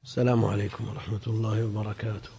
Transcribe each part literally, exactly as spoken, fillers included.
السلام عليكم ورحمة الله وبركاته.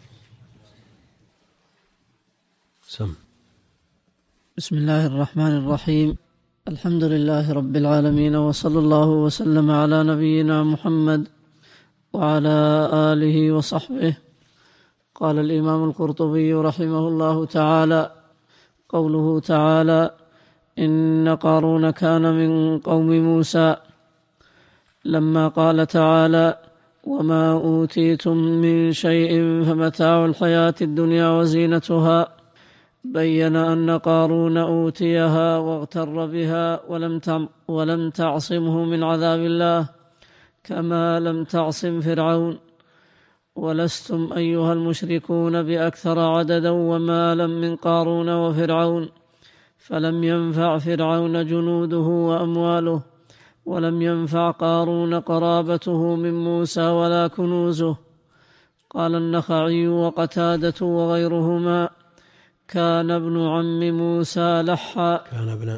سم. بسم الله الرحمن الرحيم. الحمد لله رب العالمين، وصلى الله وسلم على نبينا محمد وعلى آله وصحبه. قال الإمام القرطبي رحمه الله تعالى: قوله تعالى: إن قارون كان من قوم موسى، لما قال تعالى: وما أوتيتم من شيء فمتاع الحياة الدنيا وزينتها، بين أن قارون أوتيها واغتر بها ولم ولم تعصمه من عذاب الله، كما لم تعصم فرعون. ولستم أيها المشركون بأكثر عددا ومالا من قارون وفرعون، فلم ينفع فرعون جنوده وأمواله، ولم ينفع قارون قرابته من موسى ولا كنوزه. قال النخعي وقتادة وغيرهما: كان ابن عم موسى لحا كان ابن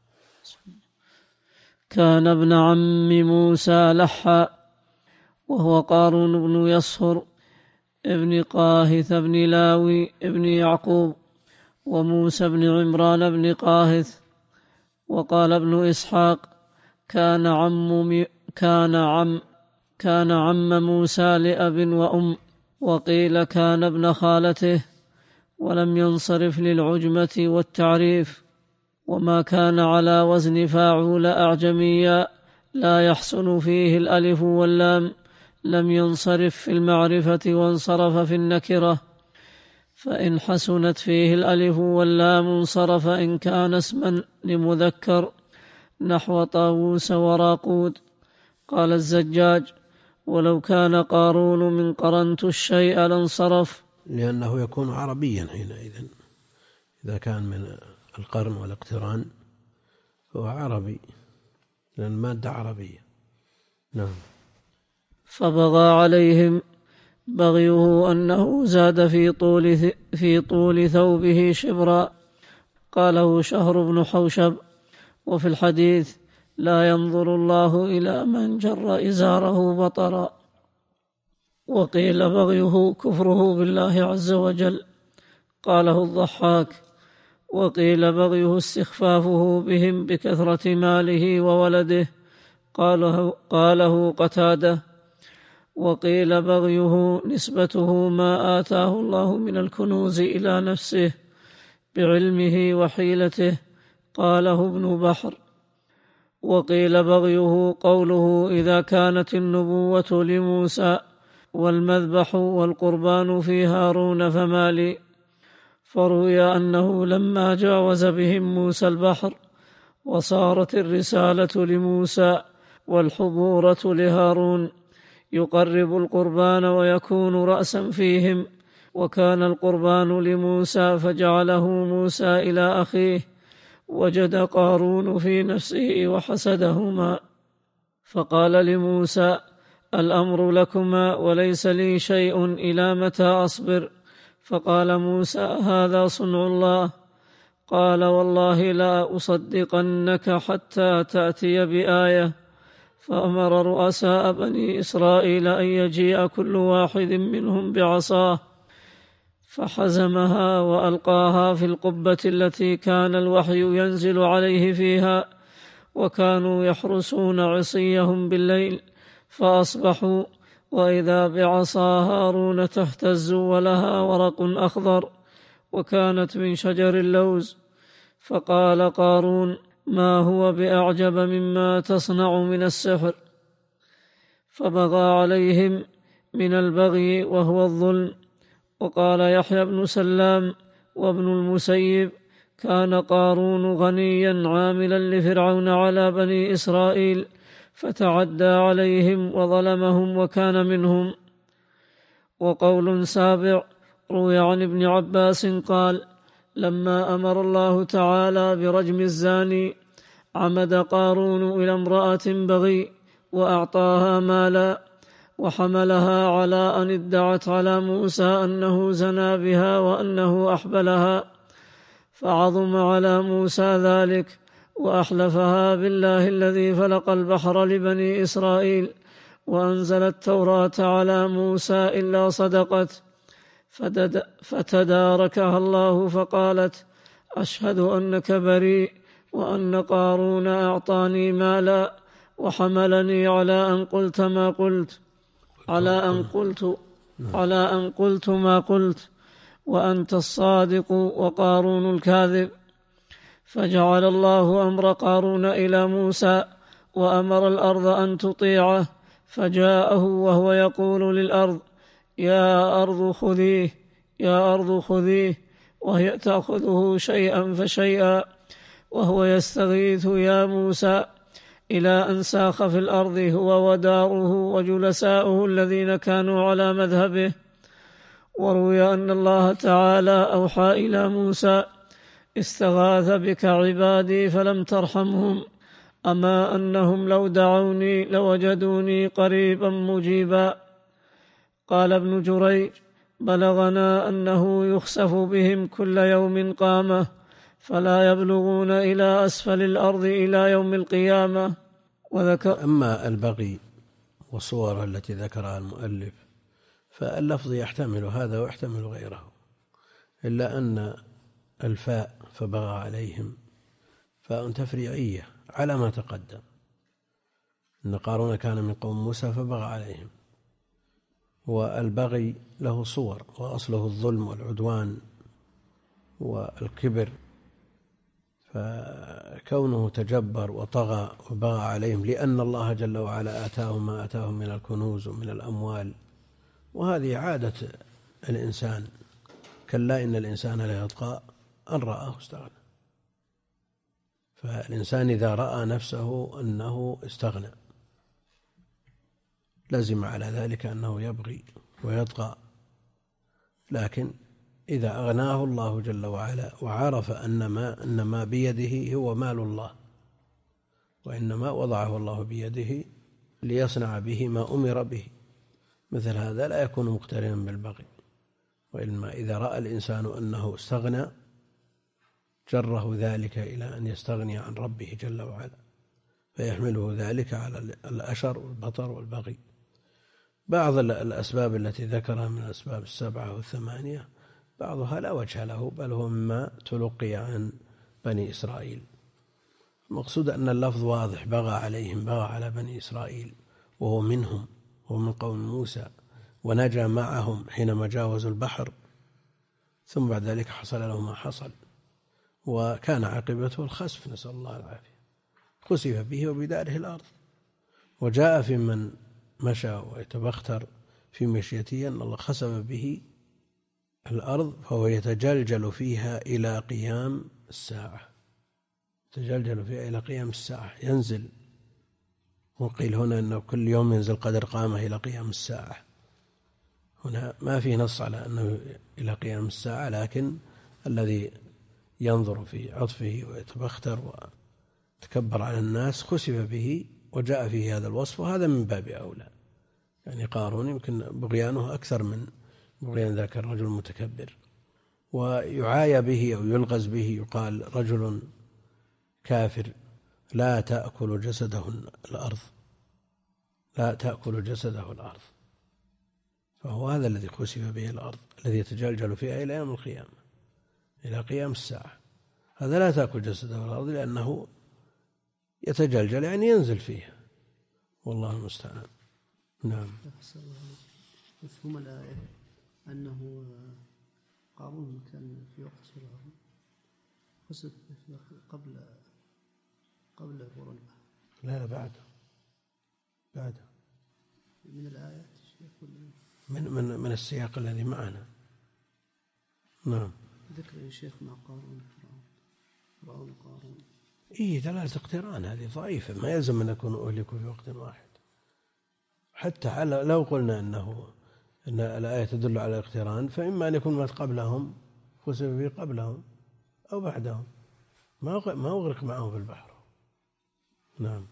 كان ابن عم موسى لحا وهو قارون بن يصهر ابن قاهث بن لاوي ابن يعقوب، وموسى بن عمران بن قاهث. وقال ابن إسحاق: كان عم كان عم كان عم موسى لأب وأم، وقيل كان ابن خالته، ولم ينصرف للعجمة والتعريف. وما كان على وزن فاعول أعجميا لا يحسن فيه الألف واللام لم ينصرف في المعرفة وانصرف في النكرة، فإن حسنت فيه الألف واللام انصرف إن كان اسما لمذكر، نحو طاووس وراقود. قال الزجاج: ولو كان قارون من قرنت الشيء لانصرف، لأنه يكون عربيا حينئذ، إذا كان من القرن والاقتران هو عربي، لأن المادة عربية. نعم. فبغى عليهم بغيه أنه زاد في طول في طول ثوبه شبرا. قاله شهر بن حوشب. وفي الحديث: لا ينظر الله إلى من جر إزاره بطرا. وقيل بغيه كفره بالله عز وجل، قاله الضحاك. وقيل بغيه استخفافه بهم بكثرة ماله وولده، قاله, قاله قتاده. وقيل بغيه نسبته ما آتاه الله من الكنوز إلى نفسه بعلمه وحيلته، قاله ابن بحر. وقيل بغيه قوله: إذا كانت النبوة لموسى والمذبح والقربان في هارون فما لي. فروي أنه لما جاوز بهم موسى البحر وصارت الرسالة لموسى والحبورة لهارون، يقرب القربان ويكون رأسا فيهم، وكان القربان لموسى فجعله موسى إلى أخيه، وجد قارون في نفسه وحسدهما، فقال لموسى: الأمر لكما وليس لي شيء، إلى متى أصبر؟ فقال موسى: هذا صنع الله. قال: والله لا أصدقنك حتى تأتي بآية. فأمر رؤساء بني إسرائيل أن يجيء كل واحد منهم بعصاه، فحزمها وألقاها في القبة التي كان الوحي ينزل عليه فيها، وكانوا يحرسون عصيهم بالليل، فأصبحوا وإذا بعصا هارون تهتز ولها ورق أخضر، وكانت من شجر اللوز. فقال قارون: ما هو بأعجب مما تصنع من السحر. فبغى عليهم من البغي وهو الظلم. وقال يحيى بن سلام وابن المسيب: كان قارون غنيا عاملا لفرعون على بني إسرائيل، فتعدى عليهم وظلمهم وكان منهم. وقول سابع روي عن ابن عباس قال: لما أمر الله تعالى برجم الزاني عمد قارون إلى امرأة بغي وأعطاها مالا، وحملها على أن ادعت على موسى أنه زنى بها وأنه أحبلها، فعظم على موسى ذلك، وأحلفها بالله الذي فلق البحر لبني إسرائيل وأنزل التوراة على موسى إلا صدقت، فتداركها الله فقالت: أشهد أنك بريء وأن قارون أعطاني مالا وحملني على أن قلت ما قلت على أن قلت على أن قلت ما قلت وأنت الصادق وقارون الكاذب. فجعل الله أمر قارون إلى موسى وأمر الأرض أن تطيعه، فجاءه وهو يقول للأرض: يا أرض خذيه يا أرض خذيه وهي تأخذه شيئا فشيئا، وهو يستغيث يا موسى، إلى أن ساخ في الأرض هو وداره وجلساؤه الذين كانوا على مذهبه. وروي أن الله تعالى أوحى إلى موسى: استغاث بك عبادي فلم ترحمهم، أما أنهم لو دعوني لوجدوني قريبا مجيبا. قال ابن جريج: بلغنا أنه يخسف بهم كل يوم قامة، فلا يبلغون إلى أسفل الأرض إلى يوم القيامة. وذكر أما البغي والصور التي ذكرها المؤلف فاللفظ يحتمل هذا ويحتمل غيره، إلا أن الفاء فبغى عليهم فاء تفريعية على ما تقدم، إن قارون كان من قوم موسى فبغى عليهم، والبغي له صور، وأصله الظلم والعدوان والكبر، فكونه تجبر وطغى وبغى عليهم لأن الله جل وعلا آتاهم ما آتاهم من الكنوز ومن الأموال، وهذه عادة الإنسان، كلا إن الإنسان ليطغى أن رآه استغنى. فالإنسان إذا رأى نفسه أنه استغنى لزم على ذلك أنه يبغي ويطغى، لكن إذا أغناه الله جل وعلا وعرف أن ما, أن ما بيده هو مال الله، وإنما وضعه الله بيده ليصنع به ما أمر به، مثل هذا لا يكون مقترنا بالبغي. وإنما إذا رأى الإنسان أنه استغنى جره ذلك إلى أن يستغني عن ربه جل وعلا، فيحمله ذلك على الأشر والبطر والبغي. بعض الأسباب التي ذكرها من الأسباب السبعة والثمانية بعضها لا وجه له، بل هو مما تلقي عن بني إسرائيل. المقصود أن اللفظ واضح: بغى عليهم، بغى على بني إسرائيل، وهو منهم، وهو من قوم موسى، ونجا معهم حينما جاوزوا البحر، ثم بعد ذلك حصل له ما حصل، وكان عاقبته الخسف، نسأل الله العافية، خسف به وبداره الأرض. وجاء في من مشى ويتبختر في مشيته أن الله خسف به الأرض فهو يتجلجل فيها إلى قيام الساعة، يتجلجل فيها إلى قيام الساعة، ينزل. وقيل هنا أنه كل يوم ينزل قدر قامة إلى قيام الساعة، هنا ما في نص على أنه إلى قيام الساعة، لكن الذي ينظر في عطفه ويتبختر ويتكبر على الناس خسف به وجاء فيه هذا الوصف، وهذا من باب أولى. يعني قارون يمكن بغيانه أكثر من بغيان ذاك الرجل المتكبر، ويعايى به أو يلغز به، يقال رجل كافر لا تأكل جسده الأرض، لا تأكل جسده الأرض، فهو هذا الذي خسف به الأرض، الذي يتجلجل فيها إلى يوم القيامة، إلى قيام الساعة. هذا لا تأكل جسده الأرض لأنه يتجلجل يعني ينزل فيها، والله المستعان. نعم. مفهوم الآية أنه قارون كان في وقت فرعون خسف قبل قبل فرعون، لا بعد بعد من الآيات من من من السياق الذي معنا. نعم. ذكر يا شيخ مع قارون فرعون فرعون قارون. إيه دلالة اقتران هذه ضعيفة، ما يلزم أن يكونوا أهلكوا في وقت واحد. حتى على لو قلنا أنه أن الآية تدل على الاقتران، فإما أن يكون ما قبلهم خسف به قبلهم أو بعدهم، ما ما أغرق معهم في البحر. نعم.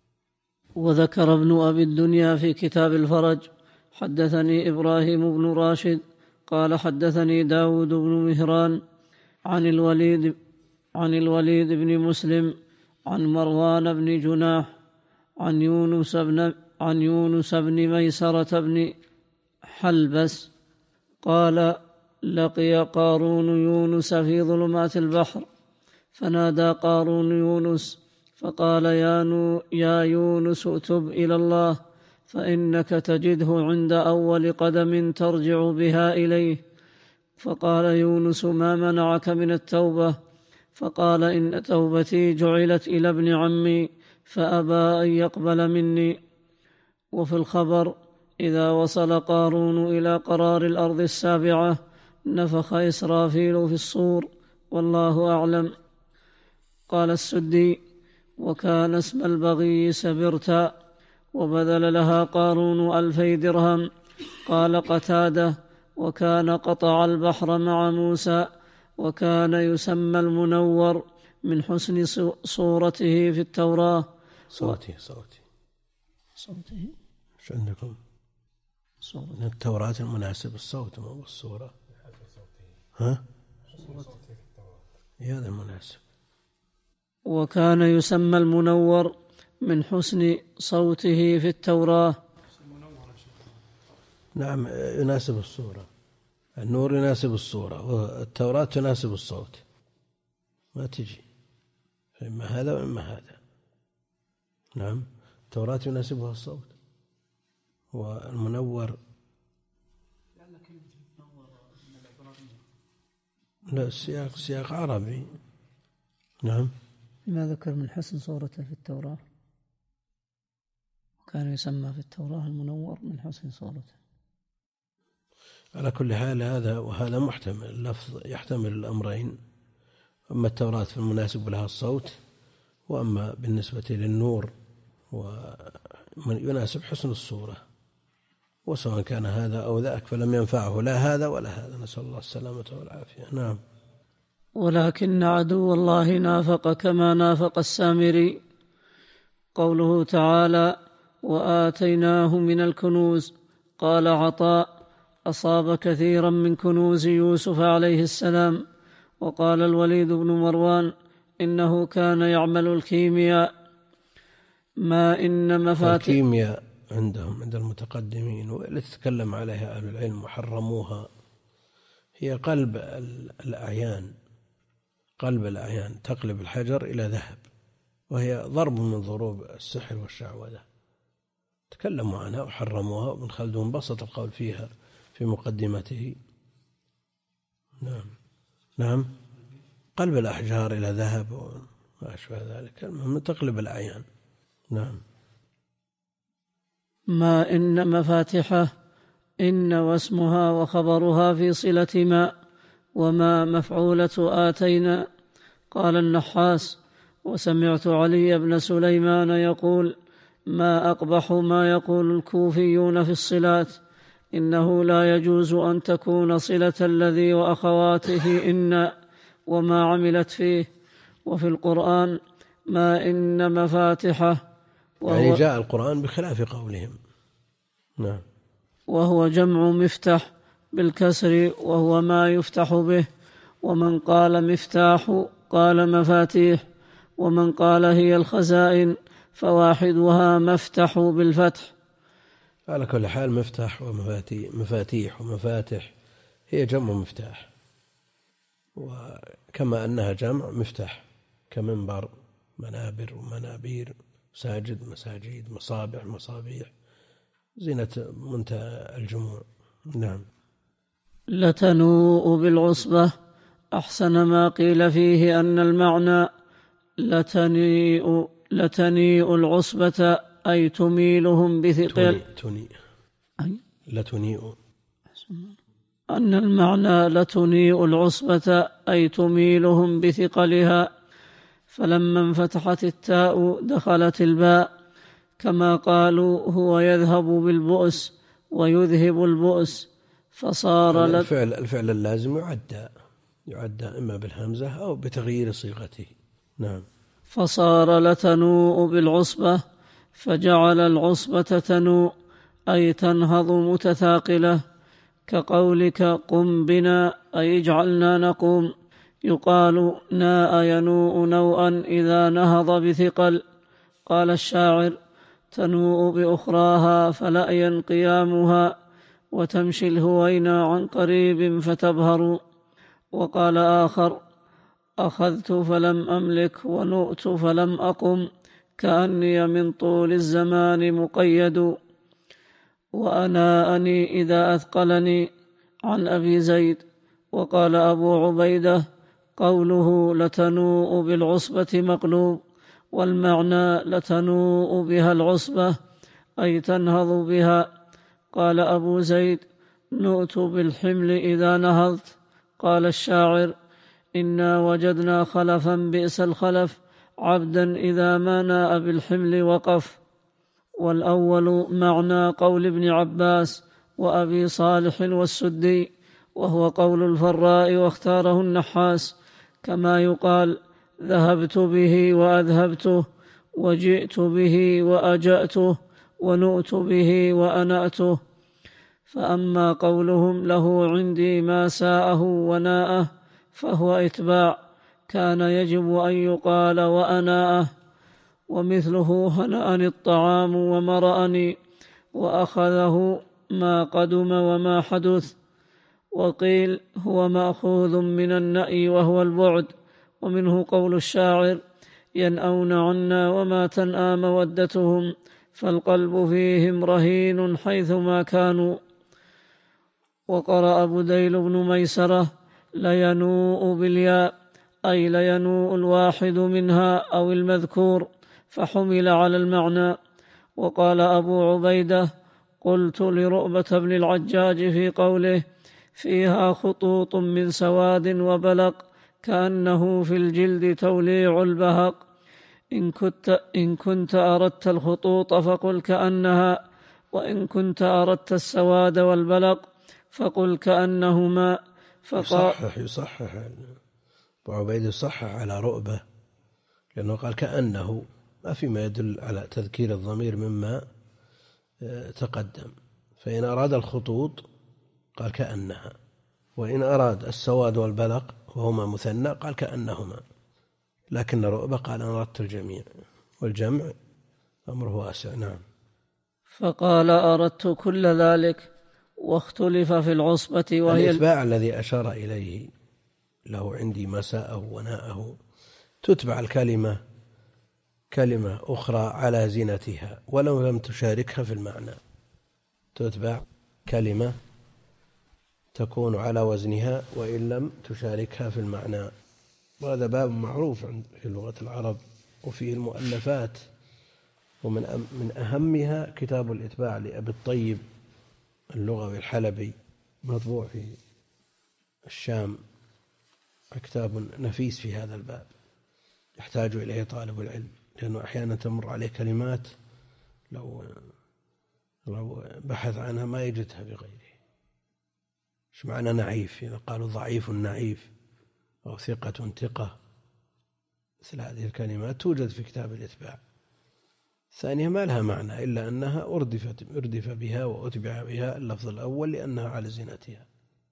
وذكر ابن أبي الدنيا في كتاب الفرج: حدثني إبراهيم بن راشد قال حدثني داود بن مهران عن الوليد عن الوليد بن مسلم عن مروان بن جناح عن يونس بن عن يونس بن ميسرة بن حلبس قال لقي قارون يونس في ظلمات البحر فنادى قارون يونس فقال يا, نو يا يونس تب إلى الله فإنك تجده عند أول قدم ترجع بها إليه. فقال يونس ما منعك من التوبة؟ فقال إن توبتي جعلت إلى ابن عمي فأبى أن يقبل مني. وفي الخبر إذا وصل قارون إلى قرار الأرض السابعة نفخ إسرافيل في الصور والله أعلم. قال السدي وكان اسم البغي سبرتا وبذل لها قارون ألفي درهم. قال قتادة وكان قطع البحر مع موسى وكان يسمى المنور من حسن صورته في التوراة. صوته صوته صوته ايش عندكم؟ صورة التوراة المناسب الصوت مو بالصورة. ها؟ هذا المناسب. وكان يسمى المنور من حسن صوته في التوراة. نعم يناسب الصورة. النور يناسب الصورة والتوراة تناسب الصوت، ما تجي إما هذا وإما هذا. نعم التوراة يناسبها الصوت والمنور لا السياق سياق عربي. نعم ما ذكر من حسن صورته في التوراة وكان يسمى في التوراة المنور من حسن صورته. على كل حال هذا وهذا محتمل، اللفظ يحتمل الأمرين، أما التوراة فالمناسب لها الصوت، وأما بالنسبة للنور ويناسب حسن الصورة، وسواء كان هذا أو ذاك فلم ينفعه لا هذا ولا هذا، نسأل الله السلامة والعافية. نعم. ولكن عدو الله نافق كما نافق السامري. قوله تعالى وآتيناه من الكنوز. قال عطاء أصاب كثيرا من كنوز يوسف عليه السلام. وقال الوليد بن مروان إنه كان يعمل الكيمياء. ما إن مفاتيح الكيمياء عندهم عند المتقدمين والتي تتكلم عليها أهل العلم وحرموها هي قلب الأعيان، قلب الأعيان تقلب الحجر إلى ذهب، وهي ضرب من ضروب السحر والشعوذة، تكلموا عنها وحرموها، وابن خلدون بسط القول فيها في مقدمته. نعم نعم قلب الأحجار إلى ذهب وما أشبه ذلك، المهم تقلب الأعيان. نعم. ما إن مفاتحه إن واسمها وخبرها في صلة ما، وما مفعولة آتينا. قال النحاس وسمعت علي بن سليمان يقول ما أقبح ما يقول الكوفيون في الصلات، إنه لا يجوز أن تكون صلة الذي وأخواته إن وما عملت فيه. وفي القرآن ما إن مفاتحه يعني جاء القرآن بخلاف قولهم. نعم. وهو جمع مفتح بالكسر وهو ما يفتح به. ومن قال مفتاح قال مفاتيح، ومن قال هي الخزائن فواحدها مفتح بالفتح. على كل حال مفتاح ومفاتيح ومفاتح هي جمع مفتاح، وكما أنها جمع مفتاح كمنبر منابر ومنابير، ساجد مساجيد، مصابح مصابيح، زينة منتهى الجموع. نعم. لتنوء بالعصبة. أحسن ما قيل فيه أن المعنى لتنيء, لتنيء العصبة أي تميلهم بثقل. تنيء أي لتنيء أن المعنى لتنيء العصبة أي تميلهم بثقلها. فلما انفتحت التاء دخلت الباء، كما قالوا هو يذهب بالبؤس ويذهب البؤس، فصار الفعل, الفعل اللازم يعدى يعدى إما بالهمزة أو بتغيير صيغته. نعم. فصار لتنوء بالعصبة، فجعل العصبة تنوء أي تنهض متثاقلة، كقولك قم بنا أي اجعلنا نقوم. يقال ناء ينوء نوءا إذا نهض بثقل. قال الشاعر تنوء بأخراها فلأين قيامها، وتمشي الهوينا عن قريب فتبهر. وقال آخر: أخذت فلم أملك ونؤت فلم أقم، كأني من طول الزمان مقيد. وأناءني إذا أثقلني، عن أبي زيد. وقال أبو عبيدة: قوله لتنوء بالعصبة مقلوب، والمعنى لتنوء بها العصبة أي تنهض بها. قال أبو زيد: نؤت بالحمل إذا نهضت. قال الشاعر: إنا وجدنا خلفا بئس الخلف، عبدا إذا ما ناء بالحمل وقف. والأول معنى قول ابن عباس وأبي صالح والسدي، وهو قول الفراء واختاره النحاس، كما يقال: ذهبت به وأذهبته، وجئت به وأجأته، ونؤت به وأنأته. فأما قولهم له عندي ما ساءه وناءه فهو إتباع، كان يجب أن يقال وأناءه. ومثله هنأني الطعام ومرأني، وأخذه ما قدم وما حدث. وقيل هو مأخوذ من النأي وهو البعد. ومنه قول الشاعر: ينأون عنا وما تنأى مودتهم، فالقلب فيهم رهين حيثما كانوا. وقرأ بديل بن ميسرة: لينوء بالياء، أي لينوء الواحد منها أو المذكور، فحمل على المعنى. وقال أبو عبيدة: قلت لرؤبة بن العجاج في قوله: فيها خطوط من سواد وبلق، كأنه في الجلد توليع البهق، إن كنت, إن كنت أردت الخطوط فقل كأنها، وإن كنت أردت السواد والبلق فقل كأنهما. يصحح يصحح أبو عبيد يصحح على رؤبة، لأنه قال كأنه، ما فيما يدل على تذكير الضمير مما تقدم. فإن أراد الخطوط قال كأنها، وإن أراد السواد والبلق وهما مثنى قال كأنهما، لكن رؤبة قال أنا أردت الجميع، والجمع أمره واسع. نعم. فقال: أردت كل ذلك. واختلف في العصبة، وهي الإتباع الذي أشار إليه له عندي مساءه وناءه، تتبع الكلمة كلمة أخرى على زينتها ولو لم تشاركها في المعنى، تتبع كلمة تكون على وزنها وإن لم تشاركها في المعنى. وهذا باب معروف في لغة العرب وفيه المؤلفات، ومن من أهمها كتاب الإتباع لأبي الطيب اللغوي الحلبي، مطبوع في الشام، كتاب نفيس في هذا الباب يحتاج إليه طالب العلم، لأنه أحيانا تمر عليه كلمات لو لو بحث عنها ما يجدها بغيره. ايش معنى نعيف؟ إذا قالوا ضعيف نعيف أو ثقة ثقة، مثل هذه الكلمات توجد في كتاب الإتباع. ثانيا ما لها معنى إلا أنها أردفت أردف بها وأتبع بها اللفظ الأول لأنها على زينتها.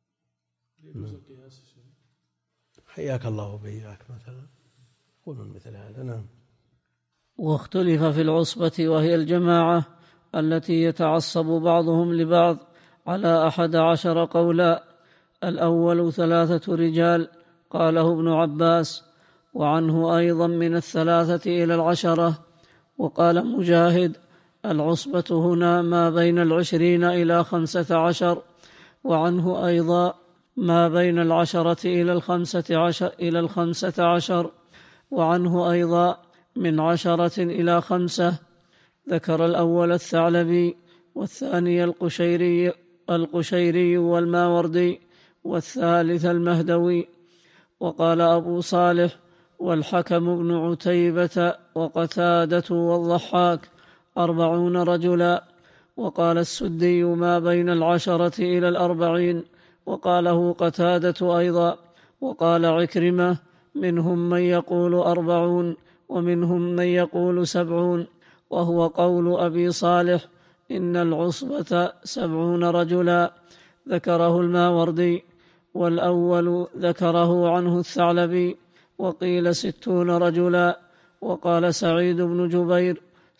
حياك الله وبياك مثلا قولوا مثل هذا. نعم. واختلف في العصبة، وهي الجماعة التي يتعصب بعضهم لبعض، على أحد عشر قولا. الأول ثلاثة رجال قاله ابن عباس، وعنه أيضا من الثلاثة إلى العشرة. وقال مجاهد: العصبة هنا ما بين العشرين إلى خمسة عشر. وعنه أيضا ما بين العشرة إلى الخمسة عشر, إلى الخمسة عشر. وعنه أيضا من عشرة إلى خمسة. ذكر الأول الثعلبي، والثاني القشيري, القشيري والماوردي، والثالث المهدوي. وقال أبو صالح: والحكم بن عتيبة وقتادة والضحاك أربعون رجلا. وقال السدي: ما بين العشرة إلى الأربعين. وقاله قتادة أيضا. وقال عكرمة: منهم من يقول أربعون، ومنهم من يقول سبعون. وهو قول أبي صالح: إن العصبة سبعون رجلا. ذكره الماوردي. والأول ذكره عنه الثعلبي، وقيل ستون رجلا. وقال سعيد بن جبير: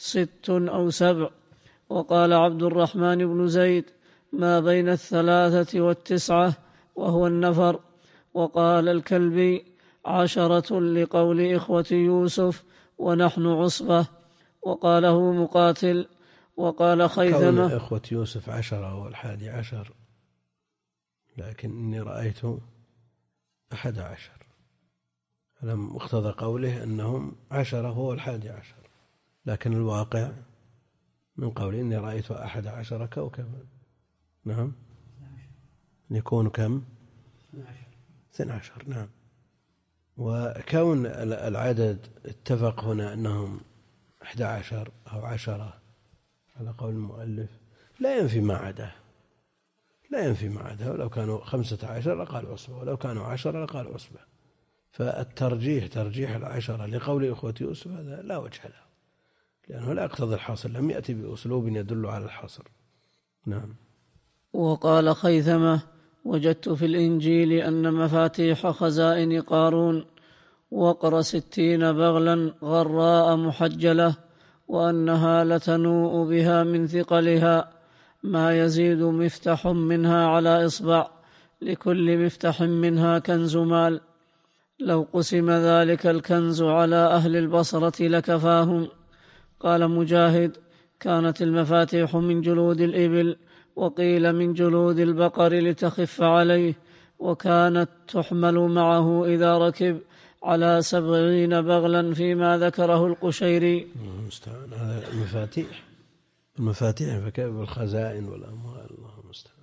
ست أو سبع. وقال عبد الرحمن بن زيد ما بين الثلاثة والتسعة وهو النفر. وقال الكلبي عشرة لقول إخوة يوسف ونحن عصبة. وقاله مقاتل. وقال خيثمة كون إخوة يوسف عشرة والحادي عشر، لكن إني رأيت أحد عشر، فلم اقتضى قوله أنهم عشرة هو الحادي عشر، لكن الواقع من قول إني رأيت أحد عشر كوكبا. نعم، يكون كم؟ اثنى عشر. نعم. وكون العدد اتفق هنا أنهم أحد عشر أو عشرة على قول المؤلف لا ينفي ما عداه، لا ينفي ما عداه. ولو كانوا خمسة عشر لقال عصبة، ولو كانوا عشرة لقال عصبة. فالترجيح ترجيح العشرة لقول إخوة يوسف هذا لا وجه له، لأنه لا يقتضي الحصر، لم يأتي بأسلوب يدل على الحصر. نعم. وقال خيثمة وجدت في الإنجيل أن مفاتيح خزائن قارون وقر ستين بغلا غراء محجلة، وأنها لتنوء بها من ثقلها ما يزيد مفتح منها على إصبع، لكل مفتح منها كنز مال. لو قسم ذلك الكنز على أهل البصرة لكفاهم. قال مجاهد كانت المفاتيح من جلود الإبل، وقيل من جلود البقر لتخف عليه، وكانت تحمل معه إذا ركب على سبعين بغلا فيما ذكره القشيري. هذا المفاتيح المفاتيح فكيف بالخزائن والأموال؟ الله المستعان.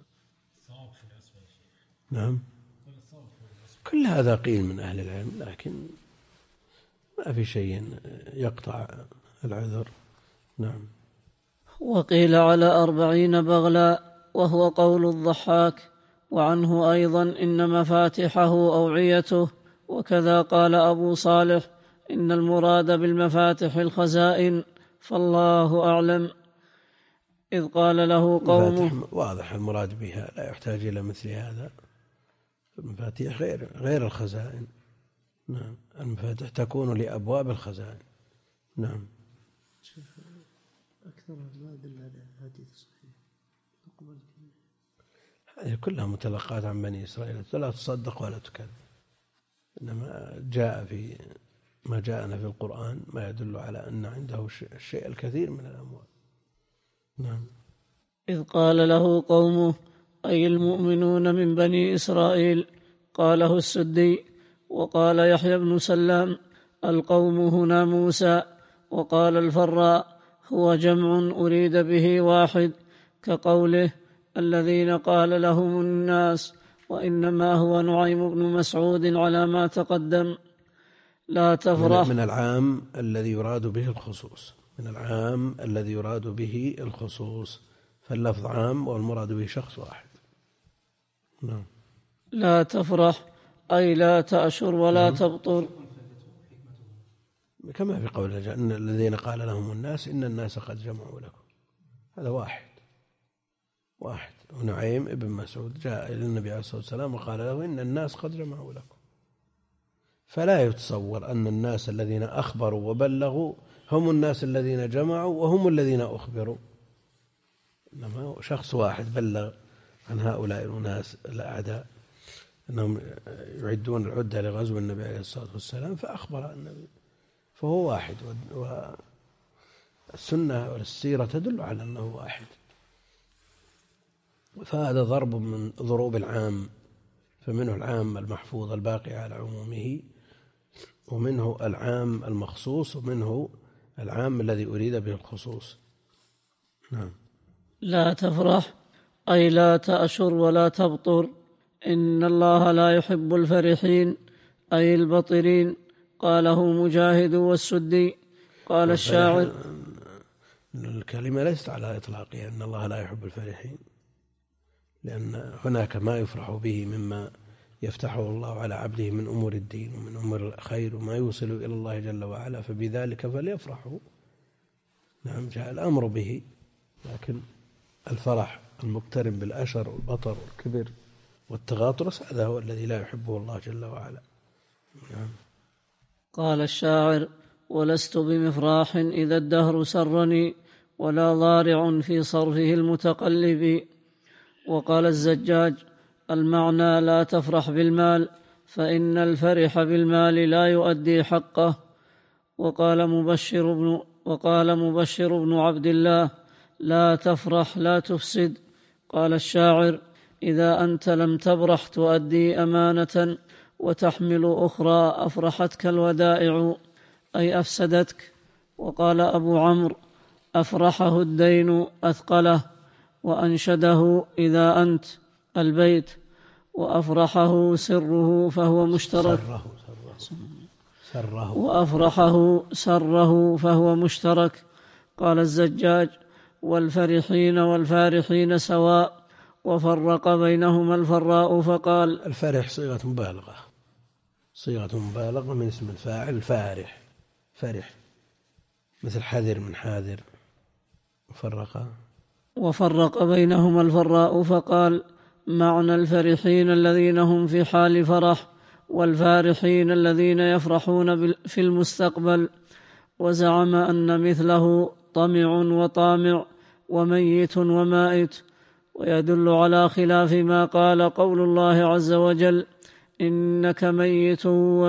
نعم، كل هذا قيل من أهل العلم، لكن ما في شيء يقطع العذر. نعم. وقيل على أربعين بغلا، وهو قول الضحاك. وعنه أيضا إن مفاتحه أوعيته. وكذا قال أبو صالح إن المراد بالمفاتح الخزائن، فالله أعلم. إذ قال له قومه واضح المراد بها، لا يحتاج إلى مثل هذا. المفاتيح غير غير الخزائن. نعم، المفاتيح تكون لأبواب الخزائن. نعم. أكثر ما دل على حديث صحيح. هذه كلها متلقات عن بني إسرائيل، لا تصدق ولا تكذب، إنما جاء في ما جاءنا في القرآن ما يدل على أن عنده الشيء الكثير من الأموال. نعم. إذ قال له قومه أي المؤمنون من بني إسرائيل؟ قاله السدي. وقال يحيى بن سلام القوم هنا موسى. وقال الفراء هو جمع أريد به واحد، كقوله الذين قال لهم الناس، وإنما هو نعيم بن مسعود على ما تقدم. لا تفرح. من العام الذي يراد به الخصوص، من العام الذي يراد به الخصوص، فاللفظ عام والمراد به شخص واحد. نعم. لا تفرح أي لا تأشر ولا نعم. تبطر، كما في قول إن الذين قال لهم الناس إن الناس قد جمعوا لكم، هذا واحد واحد. ونعيم ابن مسعود جاء إلى النبي عليه الصلاة والسلام وقال له إن الناس قد جمعوا لكم، فلا يتصور أن الناس الذين أخبروا وبلغوا هم الناس الذين جمعوا وهم الذين أخبروا، إنما شخص واحد بلغ عن هؤلاء الناس الأعداء أنهم يعدون العدة لغزو النبي عليه الصلاة والسلام، فأخبر النبي، فهو واحد. والسنة والسيرة تدل على أنه واحد. فهذا ضرب من ضروب العام، فمنه العام المحفوظ الباقي على عمومه، ومنه العام المخصوص، ومنه العام الذي أريد به الخصوص. نعم. لا تفرح أي لا تأشر ولا تبطر، إن الله لا يحب الفرحين أي البطرين. قاله مجاهد والسدي. قال الشاعر الكلمة ليست على إطلاقها أن الله لا يحب الفرحين، لأن هناك ما يفرح به مما يفتحه الله على عبده من أمور الدين ومن أمور الخير وما يوصل إلى الله جل وعلا، فبذلك فليفرحوا. نعم، جاء الأمر به، لكن الفرح المقترن بالأشر والبطر والكبر والتغاطرس هذا هو الذي لا يحبه الله جل وعلا. نعم. قال الشاعر ولست بمفراح إذا الدهر سرني ولا ضارع في صرفه المتقلب. وقال الزجاج: المعنى لا تفرح بالمال، فإن الفرح بالمال لا يؤدي حقه. وقال مبشر بن, وقال مبشر بن عبد الله: لا تفرح لا تفسد. قال الشاعر: إذا أنت لم تبرح تؤدي أمانة وتحمل أخرى أفرحتك الودائع، أي أفسدتك. وقال أبو عمرو: أفرحه الدين أثقله، وأنشده إذا أنت البيت، وأفرحه سره فهو مشترك سره سره وأفرحه سره فهو مشترك. قال الزجاج: والفرحين والفارحين سواء، وفرق بينهما الفراء فقال: الفرح صيغة مبالغة، صيغة مبالغة من اسم الفاعل الفارح، فرح، مثل حذر من حاذر. وفرق وفرق بينهما الفراء فقال: معنى الفرحين الذين هم في حال فرح، والفارحين الذين يفرحون في المستقبل. وزعم أن مثله طمع وطامع وميت ومائت. ويدل على خلاف ما قال قول الله عز وجل: إنك ميت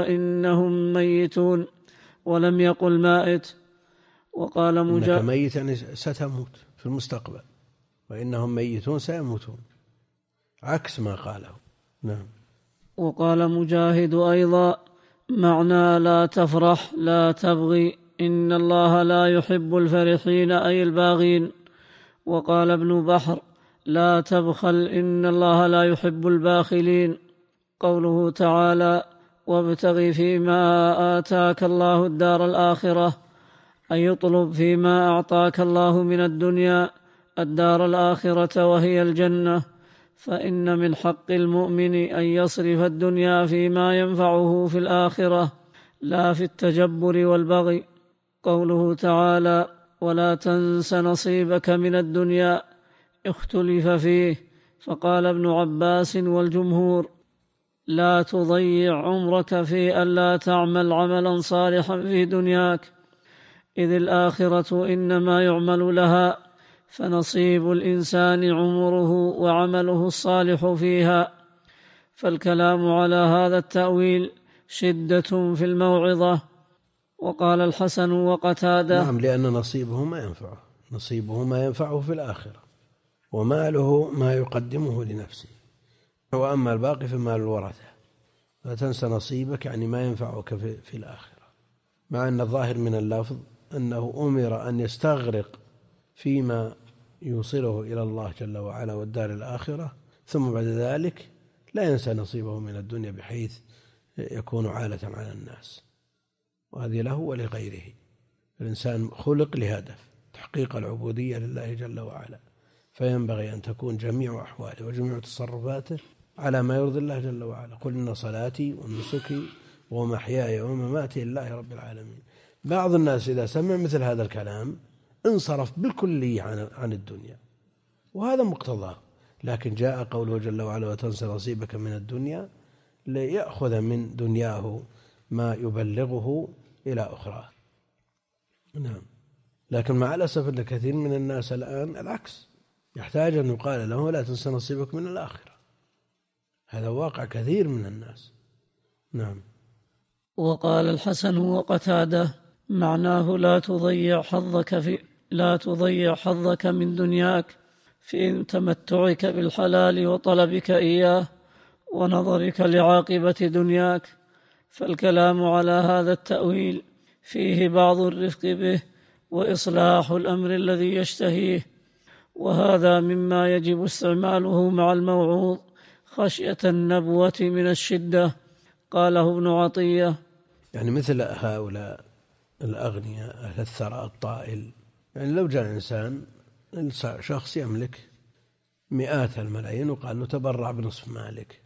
وإنهم ميتون، ولم يقل مائت. وقال مجاهد: إنك ميت يعني ستموت في المستقبل، وإنهم ميتون سيموتون، عكس ما قاله. نعم. وقال مجاهد أيضا: معنى لا تفرح لا تبغي، إن الله لا يحب الفرحين أي الباغين. وقال ابن بحر: لا تبخل، إن الله لا يحب الباخلين. قوله تعالى: وابتغ فيما آتاك الله الدار الآخرة، أي يطلب فيما أعطاك الله من الدنيا الدار الآخرة وهي الجنة، فإن من حق المؤمن أن يصرف الدنيا فيما ينفعه في الآخرة، لا في التجبر والبغي. قوله تعالى: ولا تنس نصيبك من الدنيا، اختلف فيه، فقال ابن عباس والجمهور: لا تضيع عمرك في ألا تعمل عملا صالحا في دنياك، إذ الآخرة إنما يعمل لها، فنصيب الإنسان عمره وعمله الصالح فيها. فالكلام على هذا التأويل شدة في الموعظة. وقال الحسن وقتادة: نعم، لأن نصيبه ما ينفعه، نصيبه ما ينفعه في الآخرة، وماله ما يقدمه لنفسه، وأما الباقي فمال الورثة. لا تنسى نصيبك يعني ما ينفعك في, في الآخرة، مع أن الظاهر من اللفظ أنه أمر أن يستغرق فيما يوصله إلى الله جل وعلا والدار الآخرة، ثم بعد ذلك لا ينسى نصيبه من الدنيا بحيث يكون عالة على الناس، وهذه له ولغيره. الإنسان خلق لهدف تحقيق العبودية لله جل وعلا، فينبغي أن تكون جميع أحواله وجميع تصرفاته على ما يرضي الله جل وعلا. قل إن صلاتي ونسكي ومحياي ومماتي لله رب العالمين. بعض الناس إذا سمع مثل هذا الكلام انصرف بالكلية عن الدنيا، وهذا مقتضاه، لكن جاء قوله جل وعلا: وتنسى نصيبك من الدنيا، ليأخذ من دنياه ما يبلغه إلى أخرى. نعم. لكن مع الأسف أن كثير من الناس الآن العكس، يحتاج أن يقال له: لا تنسى نصيبك من الآخرة. هذا واقع كثير من الناس. نعم. وقال الحسن وقتادة: معناه لا تضيع حظك في لا تضيع حظك من دنياك في تمتعك بالحلال وطلبك إياه ونظرك لعاقبة دنياك. فالكلام على هذا التأويل فيه بعض الرفق به وإصلاح الأمر الذي يشتهيه، وهذا مما يجب استعماله مع الموعوظ خشية النبوة من الشدة. قاله ابن عطية: يعني مثل هؤلاء الأغنياء أهل الثراء الطائل، يعني لو جاء إنسان شخص يملك مئات الملايين وقال له: تبرع بنصف مالك،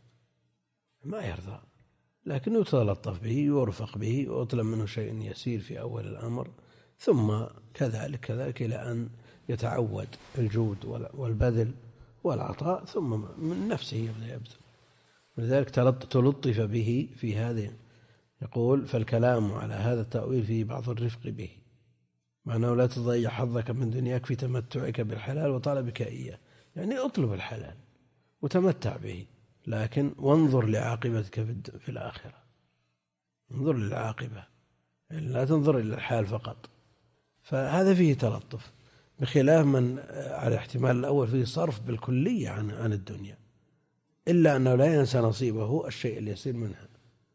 ما يرضى، لكن يتلطف به يرفق به ويطلب منه شيء يسير في أول الأمر، ثم كذلك كذلك إلى أن يتعود الجود والبذل والعطاء، ثم من نفسه يبدأ يبذل. ولذلك تلطف به في هذه يقول فالكلام على هذا التأويل فيه بعض الرفق به، معناه لا تضيع حظك من دنياك في تمتعك بالحلال وطلبك إياه، يعني اطلب الحلال وتمتع به، لكن وانظر لعاقبتك في الآخرة، انظر للعاقبة، يعني لا تنظر إلى الحال فقط. فهذا فيه تلطف، بخلاف من على احتمال الأول فيه صرف بالكلية عن عن الدنيا، إلا أنه لا ينسى نصيبه الشيء اللي يصير منها.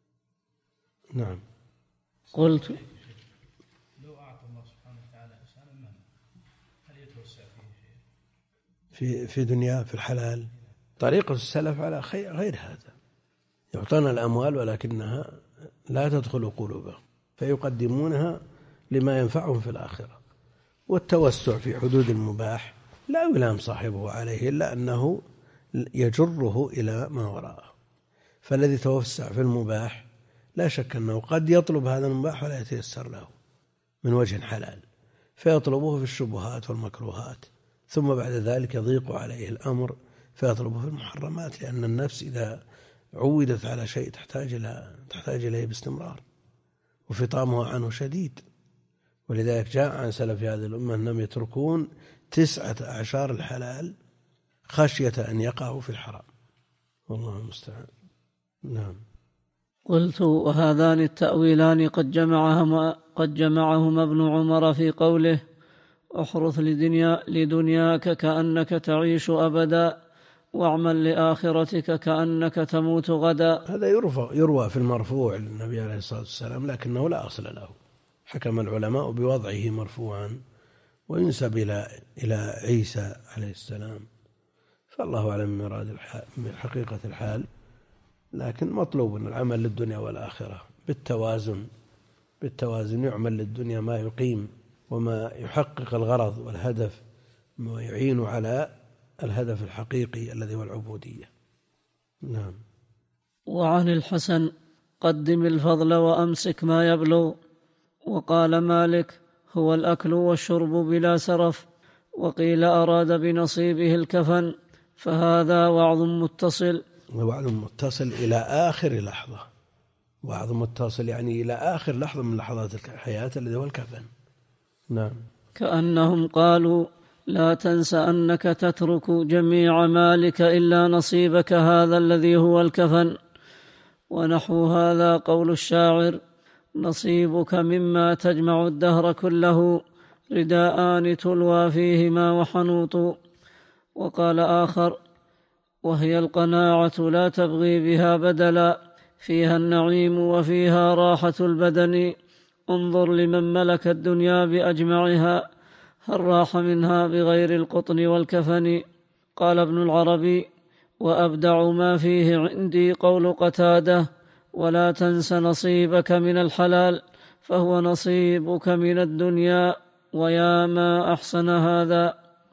نعم. قلت لو أعطى الله سبحانه وتعالى إنسانا مالا هل يتوسع فيه في في دنيا في الحلال؟ طريقة السلف على غير هذا، يعطون الأموال ولكنها لا تدخل قلوبهم، فيقدمونها لما ينفعهم في الآخرة. والتوسع في حدود المباح لا يلام صاحبه عليه، إلا أنه يجره إلى ما وراءه. فالذي توسع في المباح لا شك أنه قد يطلب هذا المباح ولا يتيسر له من وجه حلال، فيطلبه في الشبهات والمكروهات، ثم بعد ذلك يضيق عليه الأمر فيطلبه في المحرمات، لأن النفس إذا عودت على شيء تحتاج إلى تحتاج إليه باستمرار، وفطامها عنه شديد. ولذلك جاء عن سلف هذه الأمة أنهم يتركون تسعة أعشار الحلال خشية أن يقعوا في الحرام، والله المستعان. نعم. قلت وهذان التأويلان قد جمعهما قد جمعهما ابن عمر في قوله احرث لدنيا لدنياك كأنك تعيش أبدا واعمل لآخرتك كأنك تموت غدا. هذا يروى يروى في المرفوع للنبي عليه الصلاة والسلام، لكنه لا أصل له، حكم العلماء بوضعه مرفوعا وينسب إلى إلى عيسى عليه السلام، فالله أعلم مراد حقيقة الحال. لكن مطلوب العمل للدنيا والآخرة بالتوازن، بالتوازن يعمل للدنيا ما يقيم وما يحقق الغرض والهدف ويعين على الهدف الحقيقي الذي هو العبودية. نعم. وعن الحسن قدم الفضل وأمسك ما يبلغ. وقال مالك هو الأكل والشرب بلا سرف. وقيل أراد بنصيبه الكفن، فهذا وعظ متصل. وعظ متصل إلى آخر لحظة، وعظ متصل يعني إلى آخر لحظة من لحظات الحياة الذي هو الكفن. نعم. كأنهم قالوا لا تنس أنك تترك جميع مالك إلا نصيبك هذا الذي هو الكفن. ونحو هذا قول الشاعر نصيبك مما تجمع الدهر كله رداءان تلوى فيهما وحنوط. وقال آخر وهي القناعة لا تبغي بها بدلا فيها النعيم وفيها راحة البدن انظر لمن ملك الدنيا بأجمعها هل راح منها بغير القطن والكفن. قال ابن العربي وأبدع ما فيه عندي قول قتاده ولا تنس نصيبك من الحلال فهو نصيبك من الدنيا ويا ما أحسن هذا.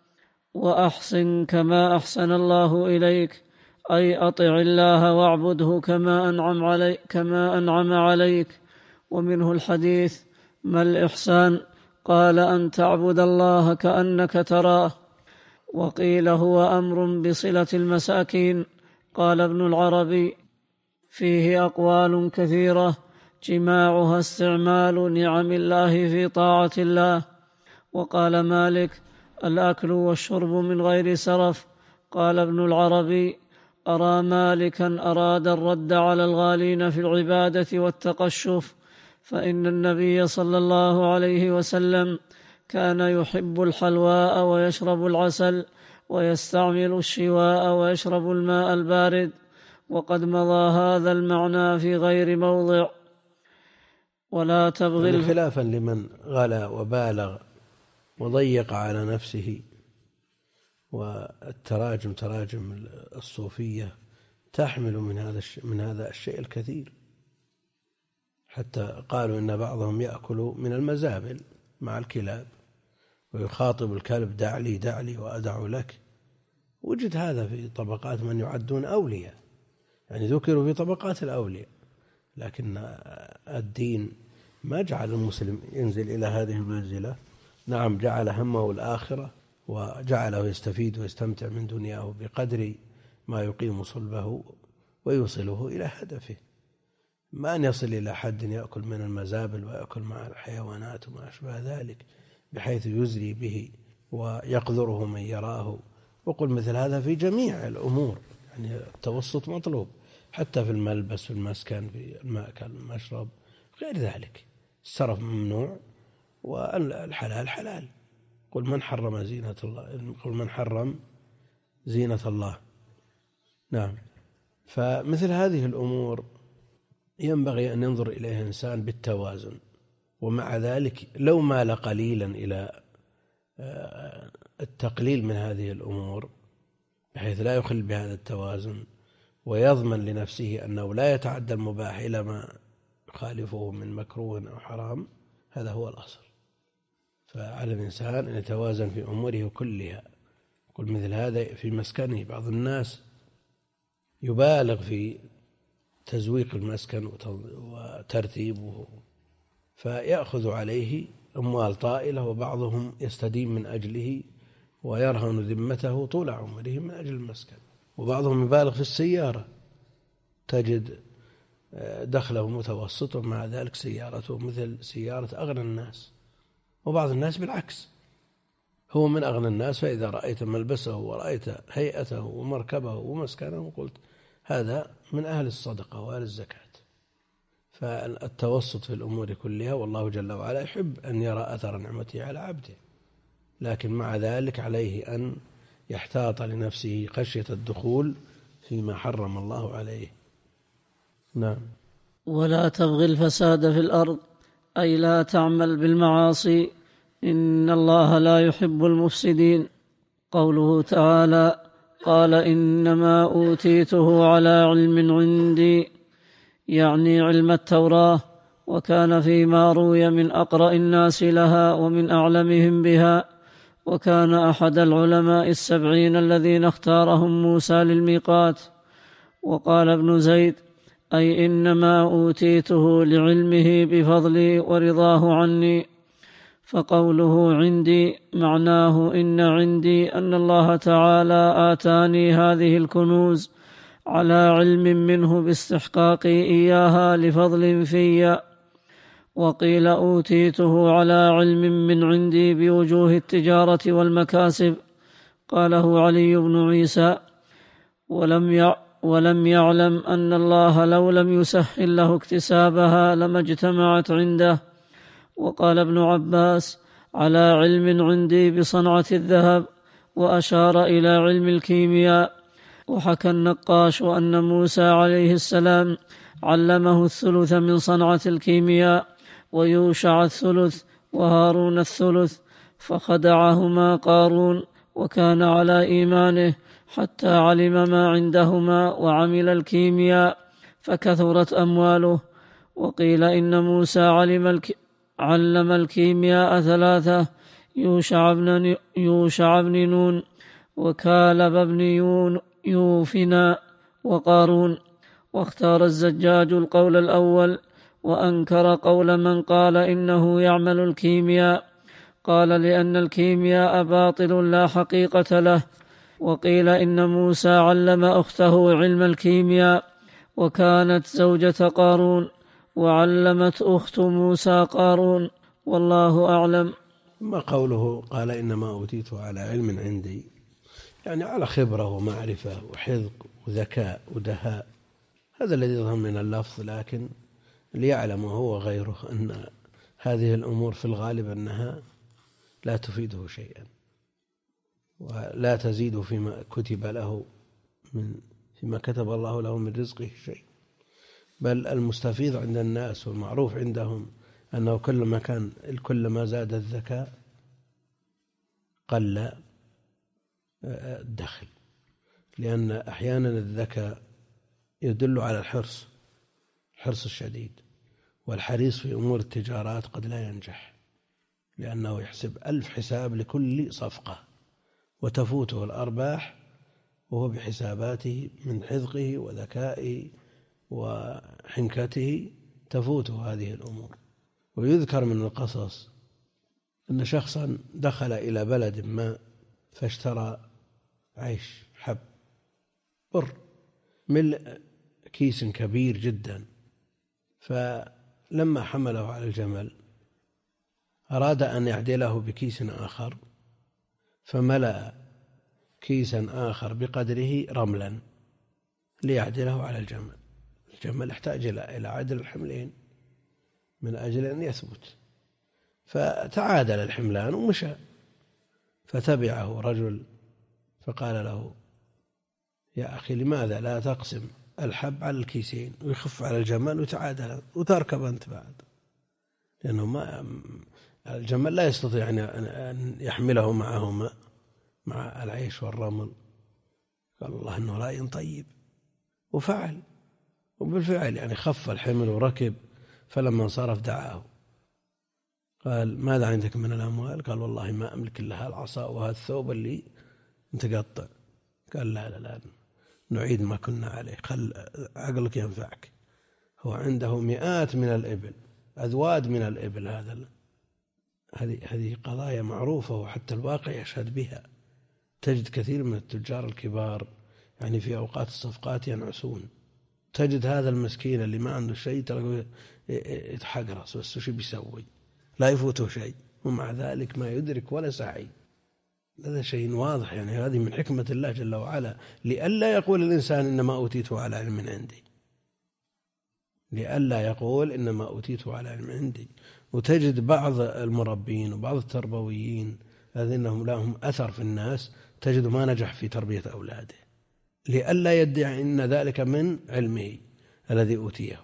وأحسن كما أحسن الله إليك أي أطع الله واعبده كما أنعم عليك كما أنعم عليك. ومنه الحديث ما الإحسان؟ قال أن تعبد الله كأنك تراه. وقيل هو أمر بصلة المساكين. قال ابن العربي فيه أقوال كثيرة جماعها استعمال نعم الله في طاعة الله. وقال مالك الأكل والشرب من غير سرف. قال ابن العربي أرى مالكا أراد الرد على الغالين في العبادة والتقشف، فإن النبي صلى الله عليه وسلم كان يحب الحلواء ويشرب العسل ويستعمل الشواء ويشرب الماء البارد، وقد مضى هذا المعنى في غير موضع. ولا تبغي خلافا لمن غلا وبالغ وضيق على نفسه. والتراجم تراجم الصوفية تحمل من هذا من هذا الشيء الكثير، حتى قالوا إن بعضهم يأكل من المزابل مع الكلاب ويخاطب الكلب دع لي دع لي وأدع لك. وجد هذا في طبقات من يعدون أولياء، يعني ذكروا في طبقات الأولياء، لكن الدين ما جعل المسلم ينزل إلى هذه المنزلة. نعم جعل همه الآخرة وجعله يستفيد ويستمتع من دنياه بقدر ما يقيم صلبه ويوصله إلى هدفه. ما أن يصل إلى حد يأكل من المزابل ويأكل مع الحيوانات وما أشبه ذلك بحيث يزري به ويقذره من يراه. وقل مثل هذا في جميع الأمور، يعني التوسط مطلوب حتى في الملبس، في المسكن، في المأكل، المشرب، غير ذلك. السرف ممنوع والحلال حلال. قل من حرم زينة الله، قل من حرم زينة الله. نعم. فمثل هذه الأمور ينبغي أن ينظر إليها الإنسان بالتوازن، ومع ذلك لو مال قليلا إلى التقليل من هذه الأمور بحيث لا يخل بهذا التوازن، ويضمن لنفسه أنه لا يتعدى المباح إلى ما يخالفه من مكروه أو حرام، هذا هو الأصل. فعلى الإنسان أن يتوازن في أموره كلها. قل مثل هذا في مسكنه. بعض الناس يبالغ في تزويق المسكن وترتيبه فيأخذ عليه أموال طائلة، وبعضهم يستدين من أجله ويرهن ذمته طول عمره من أجل المسكن. وبعضهم يبالغ في السيارة، تجد دخله متوسط ومع ذلك سيارته مثل سيارة أغنى الناس. وبعض الناس بالعكس، هو من أغنى الناس، فإذا رأيت ملبسه ورأيت هيئته ومركبه ومسكنه قلت هذا من أهل الصدقة وأهل الزكاة. فالتوسط في الأمور كلها، والله جل وعلا يحب أن يرى أثر نعمته على عبده، لكن مع ذلك عليه أن يحتاط لنفسه خشية الدخول فيما حرم الله عليه. نعم. ولا تبغي الفساد في الأرض، أي لا تعمل بالمعاصي، إن الله لا يحب المفسدين. قوله تعالى: قال إنما أوتيته على علم عندي، يعني علم التوراة، وكان فيما روي من أقرأ الناس لها ومن أعلمهم بها، وكان أحد العلماء السبعين الذين اختارهم موسى للميقات. وقال ابن زيد: أي إنما أوتيته لعلمه بفضلي ورضاه عني. فقوله عندي معناه إن عندي أن الله تعالى آتاني هذه الكنوز على علم منه باستحقاقي إياها لفضل في. وقيل أوتيته على علم من عندي بوجوه التجارة والمكاسب. قاله علي بن عيسى: ولم يع ولم يعلم أن الله لو لم يسهل له اكتسابها لما اجتمعت عنده. وقال ابن عباس: على علم عندي بصنعة الذهب، وأشار إلى علم الكيمياء. وحكى النقاش أن موسى عليه السلام علمه الثلث من صنعة الكيمياء، ويوشع الثلث، وهارون الثلث، فخدعهما قارون وكان على إيمانه حتى علم ما عندهما وعمل الكيمياء فكثرت أمواله. وقيل إن موسى علم الك... علم الكيمياء ثلاثة: يوشع بن, يوشع بن نون، وكالب بن يون يوفنا، وقارون. واختار الزجاج القول الأول، وأنكر قول من قال إنه يعمل الكيمياء، قال لأن الكيمياء باطل لا حقيقة له. وقيل إن موسى علم أخته علم الكيمياء، وكانت زوجة قارون، وعلمت أخت موسى قارون، والله أعلم. ما قوله قال إنما أوتيته على علم عندي، يعني على خبرة ومعرفة وحذق وذكاء ودهاء، هذا الذي يظهر من اللفظ. لكن ليعلم هو غيره أن هذه الأمور في الغالب أنها لا تفيده شيئا، ولا تزيد فيما كتب له من فيما كتب الله له من رزقه شيء. بل المستفيض عند الناس والمعروف عندهم أنه كلما كان كلما زاد الذكاء قل الدخل، لأن أحيانا الذكاء يدل على الحرص الحرص الشديد، والحريص في أمور التجارات قد لا ينجح، لأنه يحسب ألف حساب لكل صفقة وتفوته الأرباح، وهو بحساباته من حذقه وذكائه وحنكته تفوته هذه الأمور. ويذكر من القصص أن شخصا دخل إلى بلد ما فاشترى عيش حب بر، ملء كيس كبير جدا، فلما حمله على الجمل أراد أن يعدله بكيس آخر، فملأ كيسا آخر بقدره رملا ليعدله على الجمل. الجمل احتاج إلى عدل الحملين من أجل أن يثبت، فتعادل الحملان ومشى. فتبعه رجل فقال له: يا أخي، لماذا لا تقسم الحب على الكيسين ويخف على الجمل وتعادل وتركب أنت بعد؟ لأنه ما الجمل لا يستطيع أن يحمله معهما مع العيش والرمل. قال الله إنه رأي طيب، وفعل، وبالفعل يعني خف الحمل وركب. فلما انصرف دعاه قال: ماذا عندك من الأموال؟ قال: والله ما أملك إلا العصا وهذا الثوب اللي متقطع. قال: لا لا لا نعيد ما كنا عليه، خل عقلك ينفعك. هو عنده مئات من الإبل، أذواد من الإبل. هذا هذه هذه قضايا معروفة وحتى الواقع يشهد بها. تجد كثير من التجار الكبار يعني في أوقات الصفقات ينعسون. تجد هذا المسكين اللي ما عنده شيء تلقى يتحقرص بس وش بيسوي، لا يفوته شيء، ومع ذلك ما يدرك ولا سعي. هذا شيء واضح، يعني هذه من حكمة الله جل وعلا، لئلا يقول الإنسان إنما أوتيته على علم عندي، لئلا يقول إنما أوتيته على علم عندي. وتجد بعض المربين وبعض التربويين الذين لهم أثر في الناس تجد ما نجح في تربية أولاده، لئلا يدعي إن ذلك من علمه الذي أوتيه.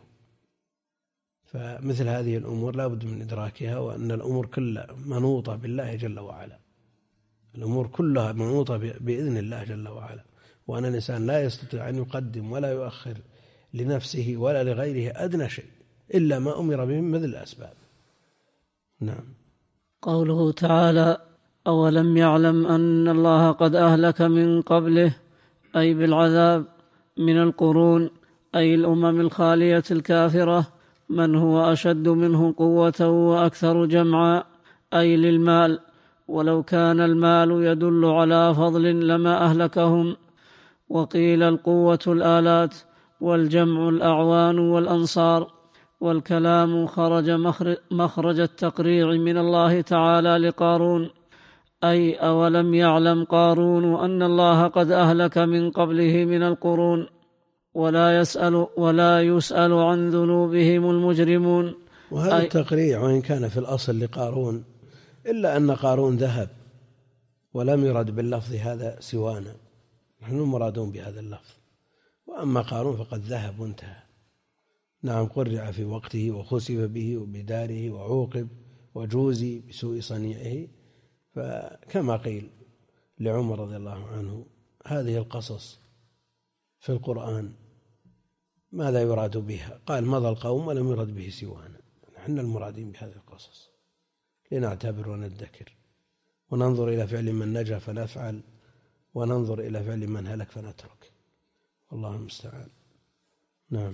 فمثل هذه الأمور لا بد من إدراكها، وأن الأمور كلها منوطة بالله جل وعلا، الأمور كلها منوطة بإذن الله جل وعلا، وأن الإنسان لا يستطيع أن يقدم ولا يؤخر لنفسه ولا لغيره أدنى شيء إلا ما أمر به مثل الأسباب. نعم. قوله تعالى: أولم يعلم أن الله قد أهلك من قبله، أي بالعذاب، من القرون، أي الأمم الخالية الكافرة، من هو أشد منه قوة وأكثر جمعا، أي للمال، ولو كان المال يدل على فضل لما أهلكهم. وقيل القوة الآلات، والجمع الأعوان والأنصار. والكلام خرج مخرج التقريع من الله تعالى لقارون، أي أولم يعلم قارون أن الله قد أهلك من قبله من القرون، ولا يسأل ولا يسأل عن ذنوبهم المجرمون. وهذا التقريع وإن كان في الأصل لقارون، إلا أن قارون ذهب ولم يرد باللفظ هذا سوانا، نحن مرادون بهذا اللفظ. وأما قارون فقد ذهب وانتهى. نعم، قرع في وقته وخسف به وبداره وعوقب وجوزي بسوء صنيعه. فكما قيل لعمر رضي الله عنه: هذه القصص في القرآن ماذا يراد بها؟ قال: مضى القوم ولم يرد به سوانا. نحن المرادين بهذه القصص لنعتبر وندكر وننظر إلى فعل من نجا فنفعل، وننظر إلى فعل من هلك فنترك، والله المستعان. نعم.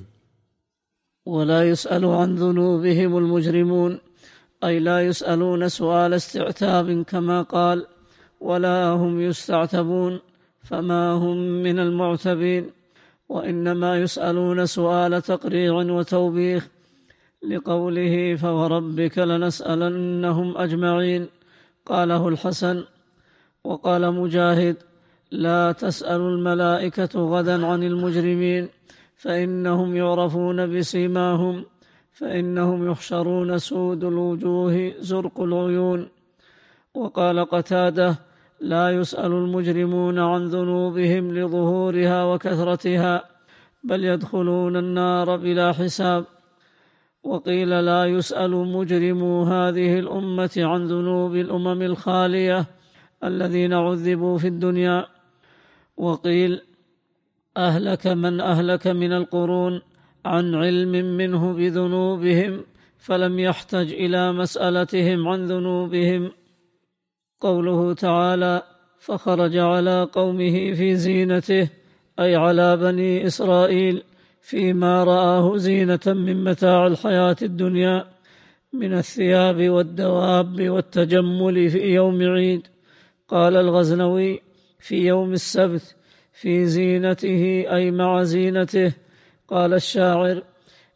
ولا يسأل عن ذنوبهم المجرمون، أي لا يسألون سؤال استعتاب كما قال: ولا هم يستعتبون، فما هم من المعتبين، وإنما يسألون سؤال تقريع وتوبيخ، لقوله: فوربك لنسألنهم أجمعين. قاله الحسن. وقال مجاهد: لا تسأل الملائكة غدا عن المجرمين، فإنهم يعرفون بسيماهم، فإنهم يحشرون سود الوجوه زرق العيون. وقال قتادة: لا يسأل المجرمون عن ذنوبهم لظهورها وكثرتها، بل يدخلون النار بلا حساب. وقيل: لا يسأل مجرمو هذه الأمة عن ذنوب الأمم الخالية الذين عذبوا في الدنيا. وقيل: أهلك من أهلك من القرون عن علم منه بذنوبهم، فلم يحتج إلى مسألتهم عن ذنوبهم. قوله تعالى: فخرج على قومه في زينته، أي على بني إسرائيل، فيما رآه زينة من متاع الحياة الدنيا من الثياب والدواب والتجمل في يوم عيد. قال الغزنوي: في يوم السبت، في زينته أي مع زينته. قال الشاعر: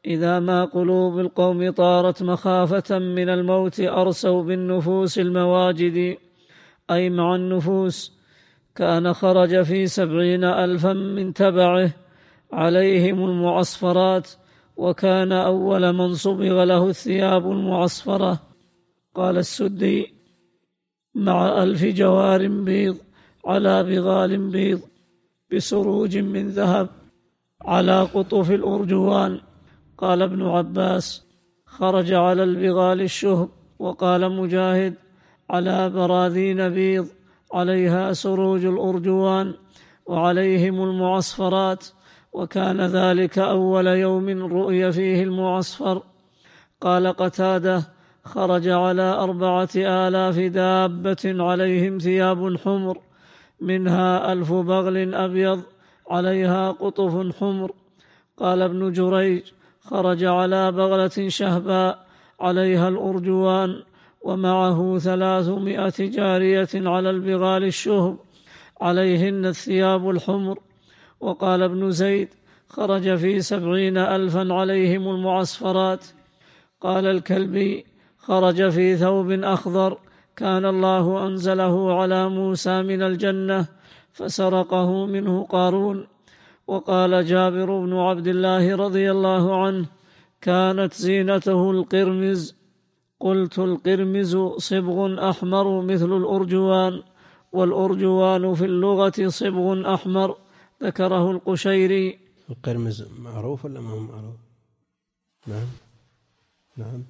إذا ما قلوب القوم طارت مخافة من الموت أرسوا بالنفوس المواجد، أي مع النفوس. كان خرج في سبعين ألفا من تبعه عليهم المعصفرات، وكان أول من صبغ له الثياب المعصفرة. قال السدي: مع ألف جوار بيض على بغال بيض بسروج من ذهب على قطف الأرجوان. قال ابن عباس: خرج على البغال الشهب. وقال مجاهد: على براذين بيض عليها سروج الأرجوان وعليهم المعصفرات، وكان ذلك أول يوم رؤي فيه المعصفر. قال قتادة: خرج على أربعة آلاف دابة عليهم ثياب حمر، منها ألف بغل أبيض عليها قطف حمر. قال ابن جريج: خرج على بغلة شهباء عليها الأرجوان، ومعه ثلاثمائة جارية على البغال الشهب عليهن الثياب الحمر. وقال ابن زيد: خرج في سبعين ألفا عليهم المعصفرات. قال الكلبي: خرج في ثوب أخضر كان الله أنزله على موسى من الجنة فسرقه منه قارون. وقال جابر بن عبد الله رضي الله عنه: كانت زينته القرمز. قلت: القرمز صبغ أحمر مثل الأرجوان، والأرجوان في اللغة صبغ أحمر. ذكره القشيري. القرمز معروف ولا ما هو معروف؟ نعم نعم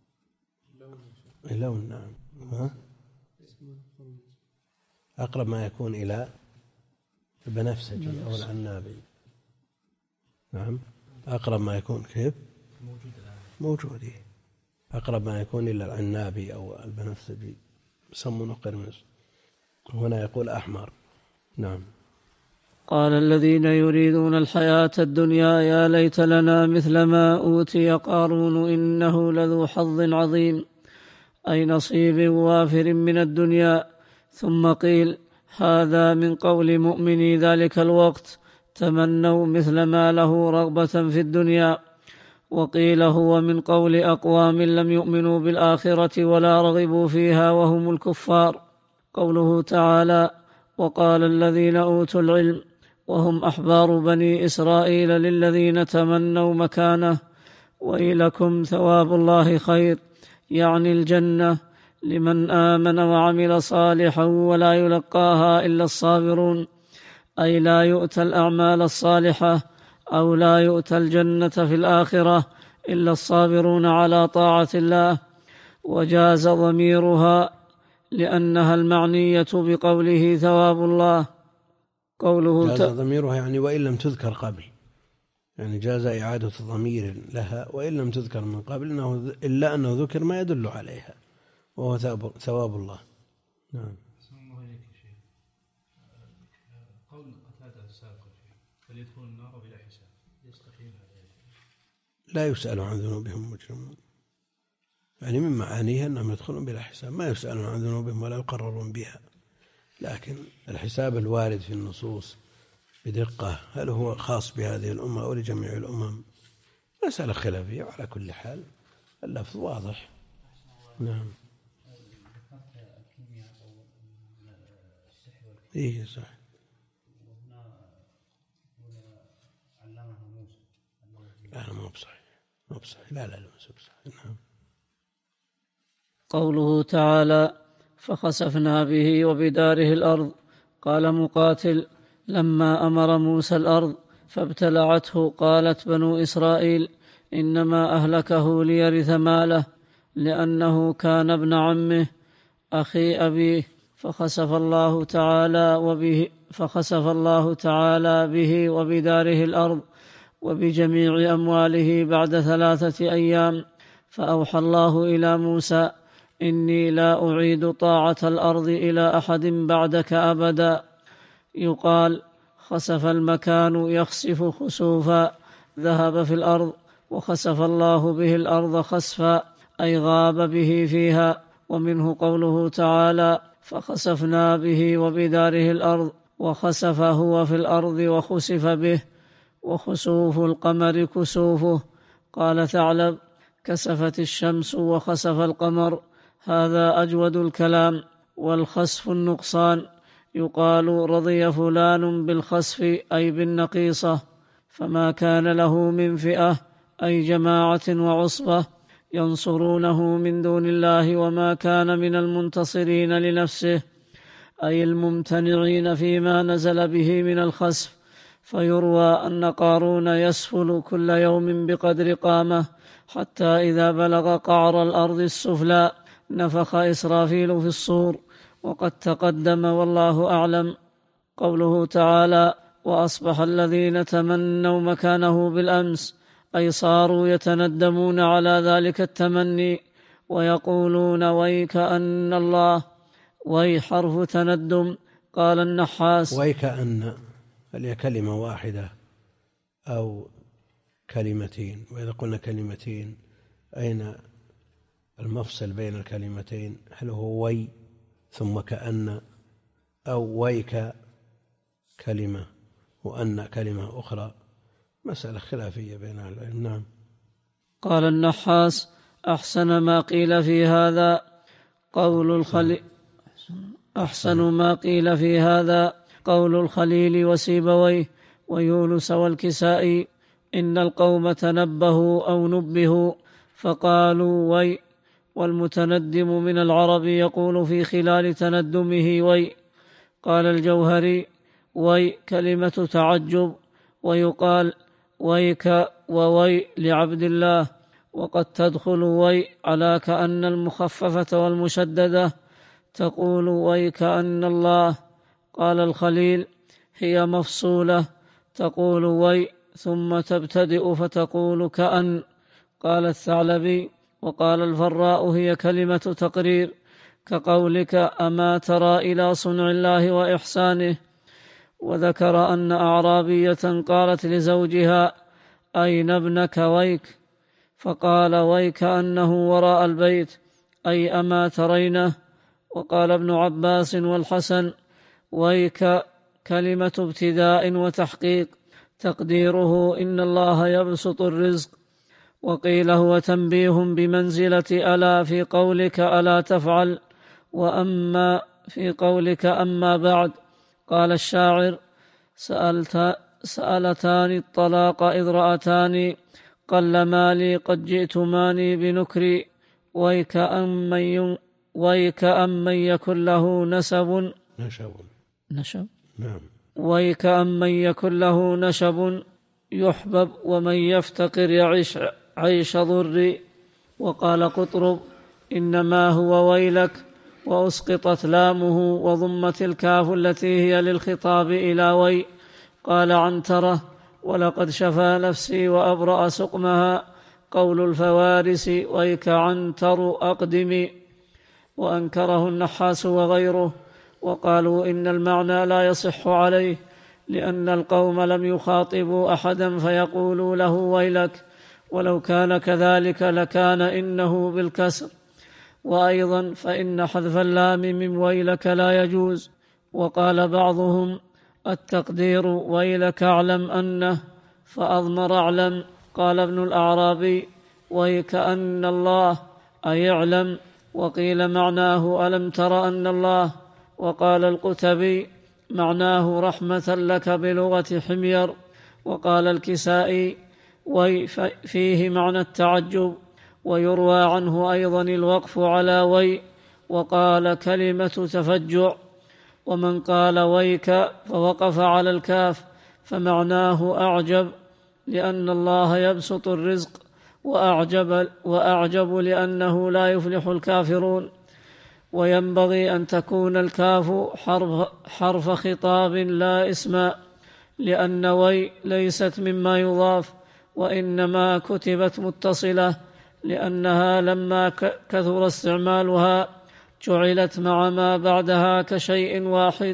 اللون. نعم. ها؟ أقرب ما يكون إلى البنفسجي أو العنابي. نعم أقرب ما يكون. كيف؟ موجود الآن. موجود. أقرب ما يكون إلى العنابي أو البنفسجي يسمونه قرمز، هنا يقول أحمر. نعم. قال الذين يريدون الحياة الدنيا يا ليت لنا مثل ما أوتي قارون إنه لذو حظ عظيم، أي نصيب وافر من الدنيا. ثم قيل: هذا من قول مؤمني ذلك الوقت تمنوا مثل ما له رغبة في الدنيا. وقيل: هو من قول أقوام لم يؤمنوا بالآخرة ولا رغبوا فيها وهم الكفار. قوله تعالى: وقال الذين أوتوا العلم وهم أحبار بني إسرائيل للذين تمنوا مكانه ويلكم ثواب الله خير، يعني الجنة لمن آمن وعمل صالحا ولا يلقاها إلا الصابرون، أي لا يؤتى الأعمال الصالحة أو لا يؤتى الجنة في الآخرة إلا الصابرون على طاعة الله. وجاز ضميرها لأنها المعنية بقوله ثواب الله. قوله جاز ضميرها يعني وإن لم تذكر قبل، يعني جاز إعادة ضمير لها وإن لم تذكر من قبل، إنه إلا أنه ذكر ما يدل عليها وهو ثواب الله. نعم. قول قتادة السابق فليدخل النار بلا حساب يستقيم هذا؟ لا يسأل عن ذنوبهم مجرمون، يعني من معانيها أنهم يدخلون بلا حساب، ما يسألون عن ذنوبهم ولا يقررون بها. لكن الحساب الوارد في النصوص بدقة هل هو خاص بهذه الأمة أو لجميع الأمم؟ مسألة خلافية، وعلى كل حال اللفظ واضح. نعم. إيه صح. لا مو بصحيح، مو بصحيح. لا لا لا مو بصحيح. نعم. قوله تعالى: فخسفنا به وبداره الأرض. قال مقاتل: لما أمر موسى الأرض فابتلعته قالت بنو إسرائيل: إنما أهلكه ليرث ماله لأنه كان ابن عمه أخي أبيه. فخسف الله تعالى وبه فخسف الله تعالى به وبداره الأرض وبجميع أمواله بعد ثلاثة أيام. فأوحى الله إلى موسى: إني لا أعيد طاعة الأرض إلى أحد بعدك أبدا. يقال: خسف المكان يخسف خسوفا، ذهب في الأرض، وخسف الله به الأرض خسفا، أي غاب به فيها. ومنه قوله تعالى: فخسفنا به وبداره الأرض، وخسف هو في الأرض وخسف به. وخسوف القمر كسوفه، قال ثعلب: كسفت الشمس وخسف القمر، هذا أجود الكلام. والخسف النقصان، يقال رضي فلان بالخسف أي بالنقيصة، فما كان له من فئة أي جماعة وعصبة ينصرونه من دون الله، وما كان من المنتصرين لنفسه أي الممتنعين فيما نزل به من الخسف. فيروى أن قارون يسفل كل يوم بقدر قامة، حتى إذا بلغ قعر الأرض السفلى نفخ إسرافيل في الصور، وقد تقدم والله أعلم. قوله تعالى: وأصبح الذين تمنوا مكانه بالأمس، أي صاروا يتندمون على ذلك التمني ويقولون ويكأن الله، وي حرف تندم. قال النحاس: ويكأن هل كلمة واحدة أو كلمتين؟ وإذا قلنا كلمتين أين المفصل بين الكلمتين؟ هل هو وي ثم كأن، أو ويك كلمة وأن كلمة أخرى؟ مسألة خلافية بين أهل العلم. نعم. قال النحاس: أحسن ما قيل في هذا قول الخليل أحسن ما قيل في هذا قول الخليل وسيبويه ويونس والكسائي: إن القوم تنبهوا أو نبهوا فقالوا وي. والمتندم من العرب يقول في خلال تندمه وي. قال الجوهري: وي كلمة تعجب، ويقال ويك ووي لعبد الله، وقد تدخل وي على كأن المخففة والمشددة، تقول ويكأن الله. قال الخليل: هي مفصولة، تقول وي ثم تبتدئ فتقول كأن. قال الثعلبي: وقال الفراء: هي كلمة تقرير، كقولك أما ترى إلى صنع الله وإحسانه. وذكر أن أعرابية قالت لزوجها: أين ابنك ويك؟ فقال: ويك أنه وراء البيت، أي أما ترينه. وقال ابن عباس والحسن: ويك كلمة ابتداء وتحقيق، تقديره إن الله يبسط الرزق. وقيل هو تنبيه بمنزلة ألا في قولك ألا تفعل، وأما في قولك أما بعد. قال الشاعر: سألت سألتان الطلاق إذ رأتاني، قل مالي قد جئتماني بنكري، ويك أن من ويك أن من يكن له نسب نشب نشب نعم ويك أن من يكن له نشب يحبب، ومن يفتقر يعيش عيش ضري. وقال قطرب: إنما هو ويلك، وأسقطت لامه وضمت الكاف التي هي للخطاب إلى وي. قال عنترة: ولقد شفى نفسي وأبرأ سقمها، قول الفوارس ويك عنتر أقدمي. وأنكره النحاس وغيره، وقالوا إن المعنى لا يصح عليه، لأن القوم لم يخاطبوا أحدا فيقولوا له ويلك، ولو كان كذلك لكان إنه بالكسر. وأيضا فإن حذف اللام من ويلك لا يجوز. وقال بعضهم: التقدير ويلك اعلم أنه، فأضمر اعلم. قال ابن الأعرابي: ويكأن الله أي اعلم. وقيل معناه ألم تر أن الله. وقال القتبي: معناه رحمة لك بلغة حمير. وقال الكسائي: وي فيه معنى التعجب. ويروى عنه أيضا الوقف على وي، وقال كلمة تفجع. ومن قال ويك فوقف على الكاف فمعناه أعجب، لأن الله يبسط الرزق، وأعجب, وأعجب لأنه لا يفلح الكافرون. وينبغي أن تكون الكاف حرف, حرف خطاب لا اسم، لأن وي ليست مما يضاف، وإنما كتبت متصلة، لأنها لما كثر استعمالها جعلت مع ما بعدها كشيء واحد.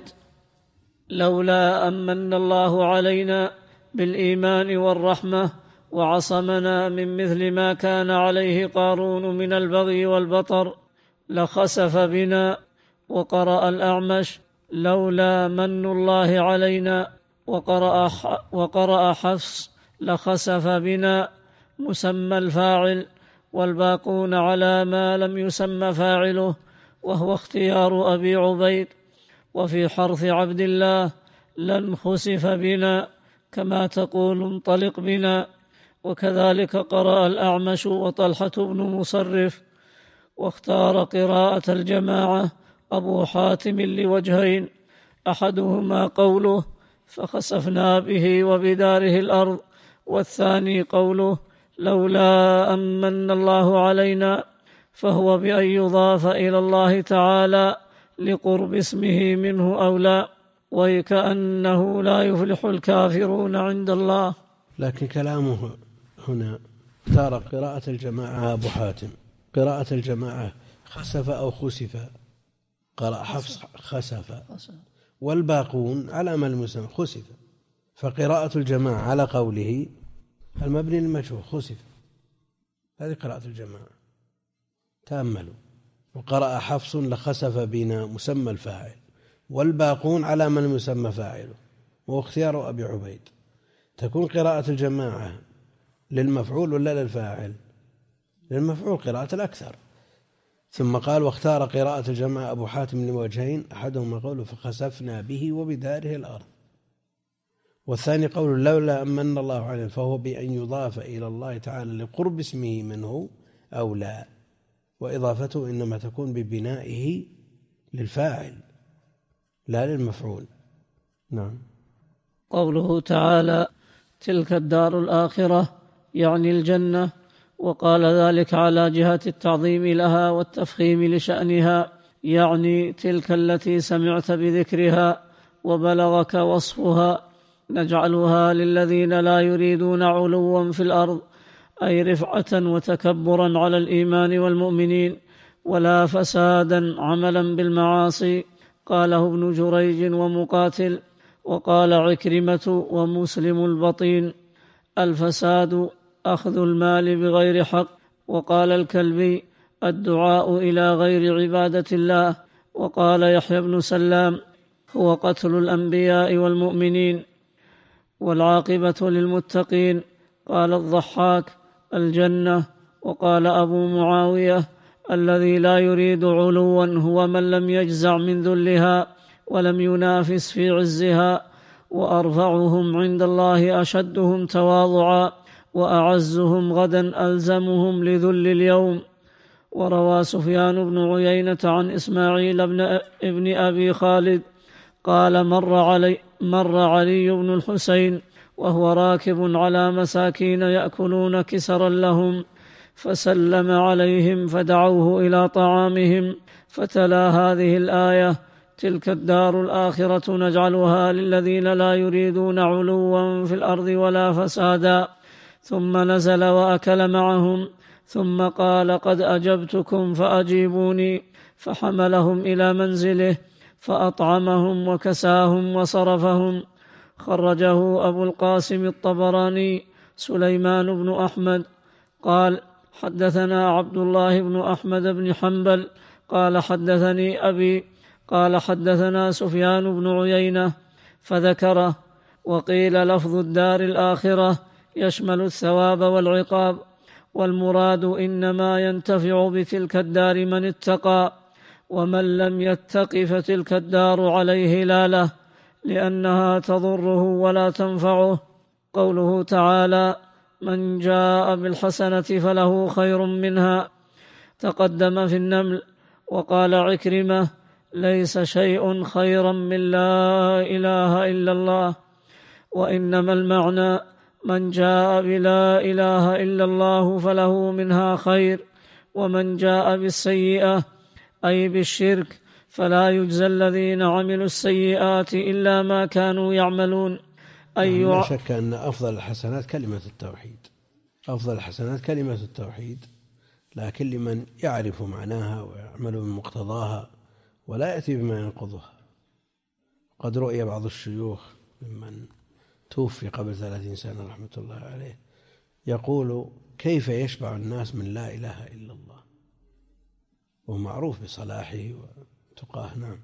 لولا أمن الله علينا بالإيمان والرحمة وعصمنا من مثل ما كان عليه قارون من البغي والبطر لخسف بنا. وقرأ الأعمش: لولا من الله علينا. وقرأ, وقرأ حفص: لخسف بنا. مسمى الفاعل، والباقون على ما لم يسمى فاعله، وهو اختيار أبي عبيد. وفي حرث عبد الله لن خسف بنا كما تقول انطلق بنا. وكذلك قرأ الأعمش وطلحة بن مصرف. واختار قراءة الجماعة أبو حاتم لوجهين: أحدهما قوله فخسفنا به وبداره الأرض، والثاني قوله لولا أمن الله علينا، فهو بأن يضاف إلى الله تعالى لقرب اسمه منه أولى، وكأنه لا يفلح الكافرون عند الله. لكن كلامه هنا اختار قراءة الجماعة أبو حاتم، قراءة الجماعة خسف أو خسف، قرأ حفص خسف، والباقون على ما المسمى خسف، فقراءة الجماعة على قوله المبني للمجهول خسف، هذه قراءة الجماعة. تأملوا. وقرأ حفص لخسف بنا مسمى الفاعل، والباقون على من المسمى فاعله، واختيار أبي عبيد. تكون قراءة الجماعة للمفعول ولا للفاعل؟ للمفعول قراءة الأكثر. ثم قال واختار قراءة الجماعة أبو حاتم لوجهين: أحدهما قوله فخسفنا به وبداره الأرض، والثاني قول لولا أمن الله عليه، فهو بأن يضاف إلى الله تعالى لقرب اسمه منه أو لا، وإضافته إنما تكون ببنائه للفاعل لا للمفعول. نعم. قوله تعالى تلك الدار الآخرة يعني الجنة، وقال ذلك على جهة التعظيم لها والتفخيم لشأنها، يعني تلك التي سمعت بذكرها وبلغك وصفها، نجعلها للذين لا يريدون علوا في الأرض، أي رفعة وتكبرا على الإيمان والمؤمنين، ولا فسادا عملا بالمعاصي. قاله ابن جريج ومقاتل. وقال عكرمة ومسلم البطين: الفساد أخذ المال بغير حق. وقال الكلبي: الدعاء إلى غير عبادة الله. وقال يحيى بن سلام: هو قتل الأنبياء والمؤمنين، والعاقبة للمتقين. قال الضحاك: الجنة. وقال أبو معاوية: الذي لا يريد علوا هو من لم يجزع من ذلها ولم ينافس في عزها، وأرفعهم عند الله أشدهم تواضعا، وأعزهم غدا ألزمهم لذل اليوم. وروى سفيان بن عيينة عن إسماعيل بن ابن أبي خالد قال مر علي, مر علي بن الحسين وهو راكب على مساكين يأكلون كسرا لهم، فسلم عليهم فدعوه إلى طعامهم، فتلا هذه الآية: تلك الدار الآخرة نجعلها للذين لا يريدون علوا في الأرض ولا فسادا. ثم نزل وأكل معهم، ثم قال: قد أجبتكم فأجيبوني، فحملهم إلى منزله فأطعمهم وكساهم وصرفهم. خرجه أبو القاسم الطبراني. سليمان بن أحمد قال: حدثنا عبد الله بن أحمد بن حنبل قال حدثني أبي قال حدثنا سفيان بن عيينة فذكره. وقيل لفظ الدار الآخرة يشمل الثواب والعقاب، والمراد إنما ينتفع بتلك الدار من اتقى، ومن لم يتق فتلك الدار عليه لالة، لأنها تضره ولا تنفعه. قوله تعالى: من جاء بالحسنة فله خير منها، تقدم في النمل. وقال عكرمة: ليس شيء خيرا من لا إله إلا الله. وإنما المعنى: من جاء بلا إله إلا الله فله منها خير، ومن جاء بالسيئة أي بالشرك فلا يجزى الذين عملوا السيئات إلا ما كانوا يعملون. أي لا شك أن أفضل الحسنات كلمة التوحيد، أفضل الحسنات كلمة التوحيد، لكن لمن يعرف معناها ويعمل بمقتضاها ولا يأتي بما ينقضها. قد رؤي بعض الشيوخ ممن توفي قبل ثلاثين سنة رحمة الله عليه يقول: كيف يشبع الناس من لا إله إلا الله، ومعروف بصلاحه وتقاه. نعم.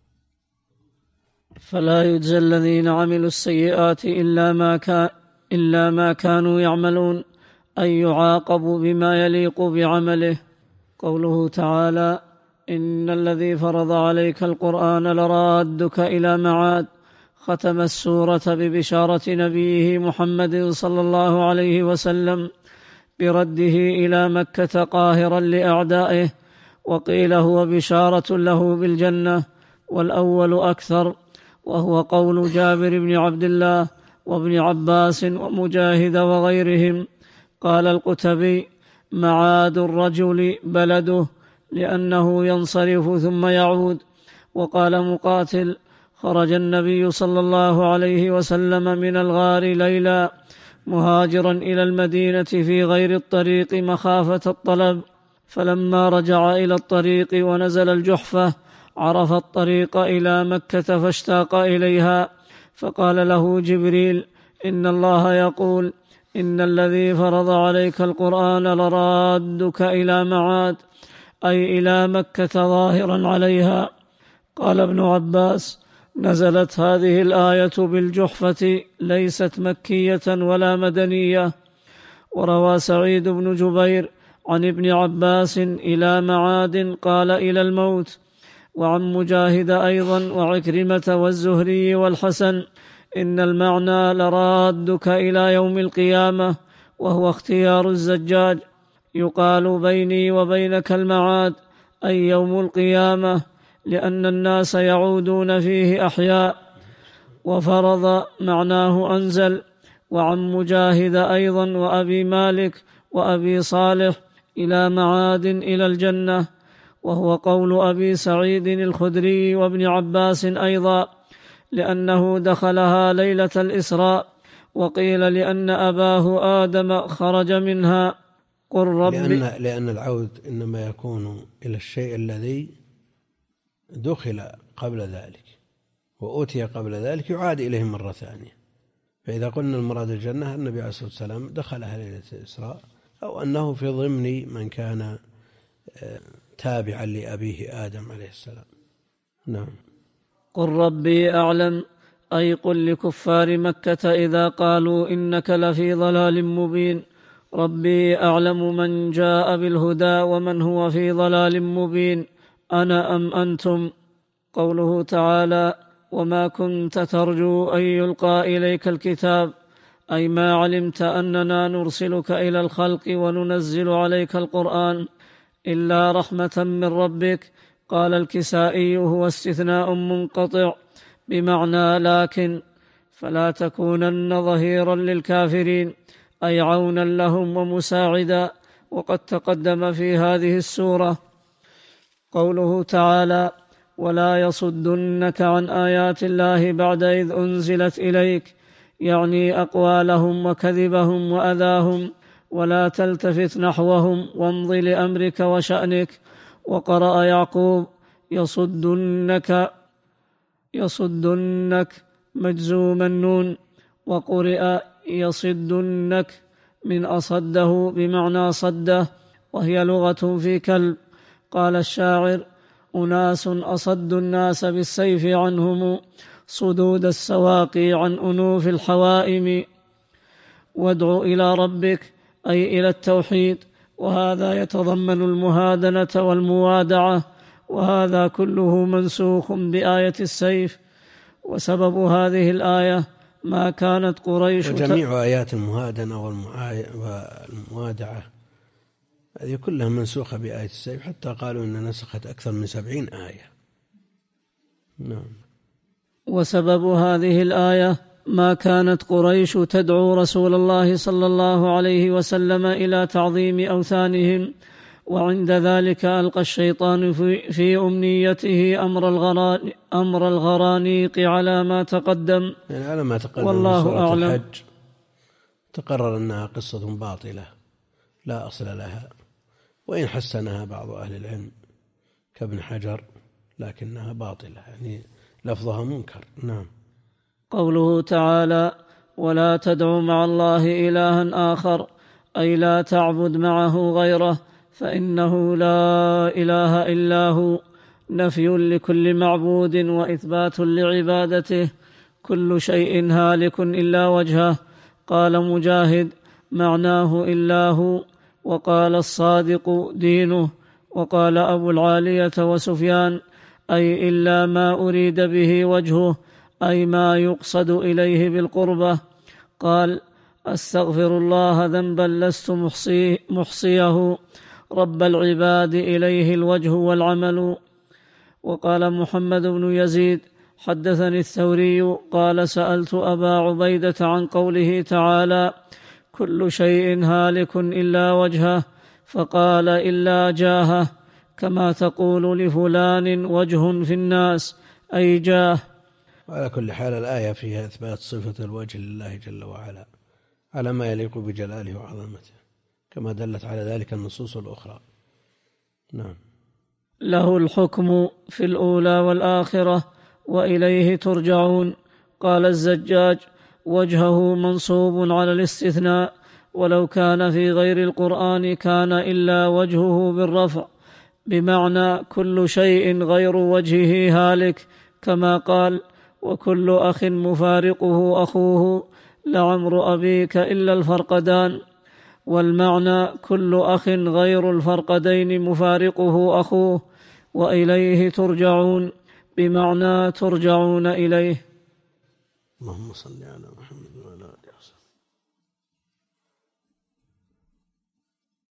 فلا يجزى الذين عملوا السيئات إلا ما, كان إلا ما كانوا يعملون، أن يعاقب بما يليق بعمله. قوله تعالى: إن الذي فرض عليك القرآن لرادك إلى معاد، ختم السورة ببشارة نبيه محمد صلى الله عليه وسلم برده إلى مكة قاهرا لأعدائه، وقيل هو بشارة له بالجنة، والأول أكثر، وهو قول جابر بن عبد الله وابن عباس ومجاهد وغيرهم. قال القتبي: معاد الرجل بلده، لأنه ينصرف ثم يعود. وقال مقاتل: خرج النبي صلى الله عليه وسلم من الغار ليلا مهاجرا إلى المدينة في غير الطريق مخافة الطلب، فلما رجع إلى الطريق ونزل الجحفة عرف الطريق إلى مكة فاشتاق إليها، فقال له جبريل: إن الله يقول: إن الذي فرض عليك القرآن لرادك إلى معاد، أي إلى مكة ظاهرا عليها. قال ابن عباس: نزلت هذه الآية بالجحفة، ليست مكية ولا مدنية. وروى سعيد بن جبير عن ابن عباس: إلى معاد قال إلى الموت. وعن مجاهد أيضا وعكرمة والزهري والحسن: إن المعنى لرادك إلى يوم القيامة، وهو اختيار الزجاج. يقال بيني وبينك المعاد، أي يوم القيامة، لأن الناس يعودون فيه أحياء. وفرض معناه أنزل. وعن مجاهد أيضا وأبي مالك وأبي صالح: إلى معاد إلى الجنة، وهو قول أبي سعيد الخدري وابن عباس أيضا، لأنه دخلها ليلة الإسراء. وقيل لأن أباه آدم خرج منها. قل رب لأن, لأن العود إنما يكون إلى الشيء الذي دخل قبل ذلك وأوتي قبل ذلك يعاد إليه مرة ثانية. فإذا قلنا المراد الجنة، النبي عليه الصلاة والسلام دخلها ليلة الإسراء، أو أنه في ضمن من كان تابعا لأبيه آدم عليه السلام. نعم. قل ربي أعلم، أي قل لكفار مكة إذا قالوا إنك لفي ضلال مبين: ربي أعلم من جاء بالهدى ومن هو في ضلال مبين، أنا أم أنتم. قوله تعالى: وما كنت ترجو أن يلقى إليك الكتاب، أي ما علمت أننا نرسلك إلى الخلق وننزل عليك القرآن إلا رحمة من ربك. قال الكسائي: هو استثناء منقطع بمعنى لكن، فلا تكونن ظهيرا للكافرين، أي عونا لهم ومساعدا. وقد تقدم في هذه السورة. قوله تعالى: ولا يصدنك عن آيات الله بعد إذ أنزلت إليك، يعني أقوالهم وكذبهم وأذاهم، ولا تلتفت نحوهم وامض لأمرك وشأنك. وقرأ يعقوب: يصدنك يصدنك مجزوم النون. وقرئ يصدنك من أصده بمعنى صده، وهي لغة في كلب. قال الشاعر: أناس أصد الناس بالسيف عنهم صدود السواقي عن أنوف الحوائم. وادع إلى ربك، أي إلى التوحيد، وهذا يتضمن المهادنة والموادعة، وهذا كله منسوخ بآية السيف. وسبب هذه الآية ما كانت قريش وجميع آيات المهادنة والموادعة هذه كلها منسوخة بآية السيف، حتى قالوا إن نسخت أكثر من سبعين آية. نعم. وسبب هذه الآية ما كانت قريش تدعو رسول الله صلى الله عليه وسلم إلى تعظيم أوثانهم، وعند ذلك ألقى الشيطان في, في أمنيته أمر, الغران أمر الغرانيق على ما تقدم. يعني على ما تقدم والله أعلم. الحج تقرر أنها قصة باطلة لا أصل لها، وإن حسنها بعض أهل العلم كابن حجر، لكنها باطلة، يعني لفظها منكر. نعم. قوله تعالى: ولا تدع مع الله إلها آخر، أي لا تعبد معه غيره، فإنه لا إله إلا هو، نفي لكل معبود وإثبات لعبادته. كل شيء هالك إلا وجهه. قال مجاهد: معناه إلا هو. وقال الصادق دينه. وقال أبو العالية وسفيان أي إلا ما أريد به وجهه، أي ما يقصد إليه بالقربة. قال أستغفر الله ذنبا لست محصي محصيه رب العباد إليه الوجه والعمل. وقال محمد بن يزيد حدثني الثوري قال سألت أبا عبيدة عن قوله تعالى كل شيء هالك إلا وجهه، فقال إلا جاهه، كما تقول لفلان وجه في الناس أي جاه. وعلى كل حال الآية فيها إثبات صفة الوجه لله جل وعلا على ما يليق بجلاله وعظمته، كما دلت على ذلك النصوص الأخرى. نعم. له الحكم في الأولى والآخرة وإليه ترجعون. قال الزجاج وجهه منصوب على الاستثناء، ولو كان في غير القرآن كان إلا وجهه بالرفع، بمعنى كل شيء غير وجهه هالك، كما قال وكل أخ مفارقه أخوه لعمر أبيك إلا الفرقدان. والمعنى كل أخ غير الفرقدين مفارقه أخوه، وإليه ترجعون بمعنى ترجعون إليه. اللهم صل على محمد وعلى آله وصحبه.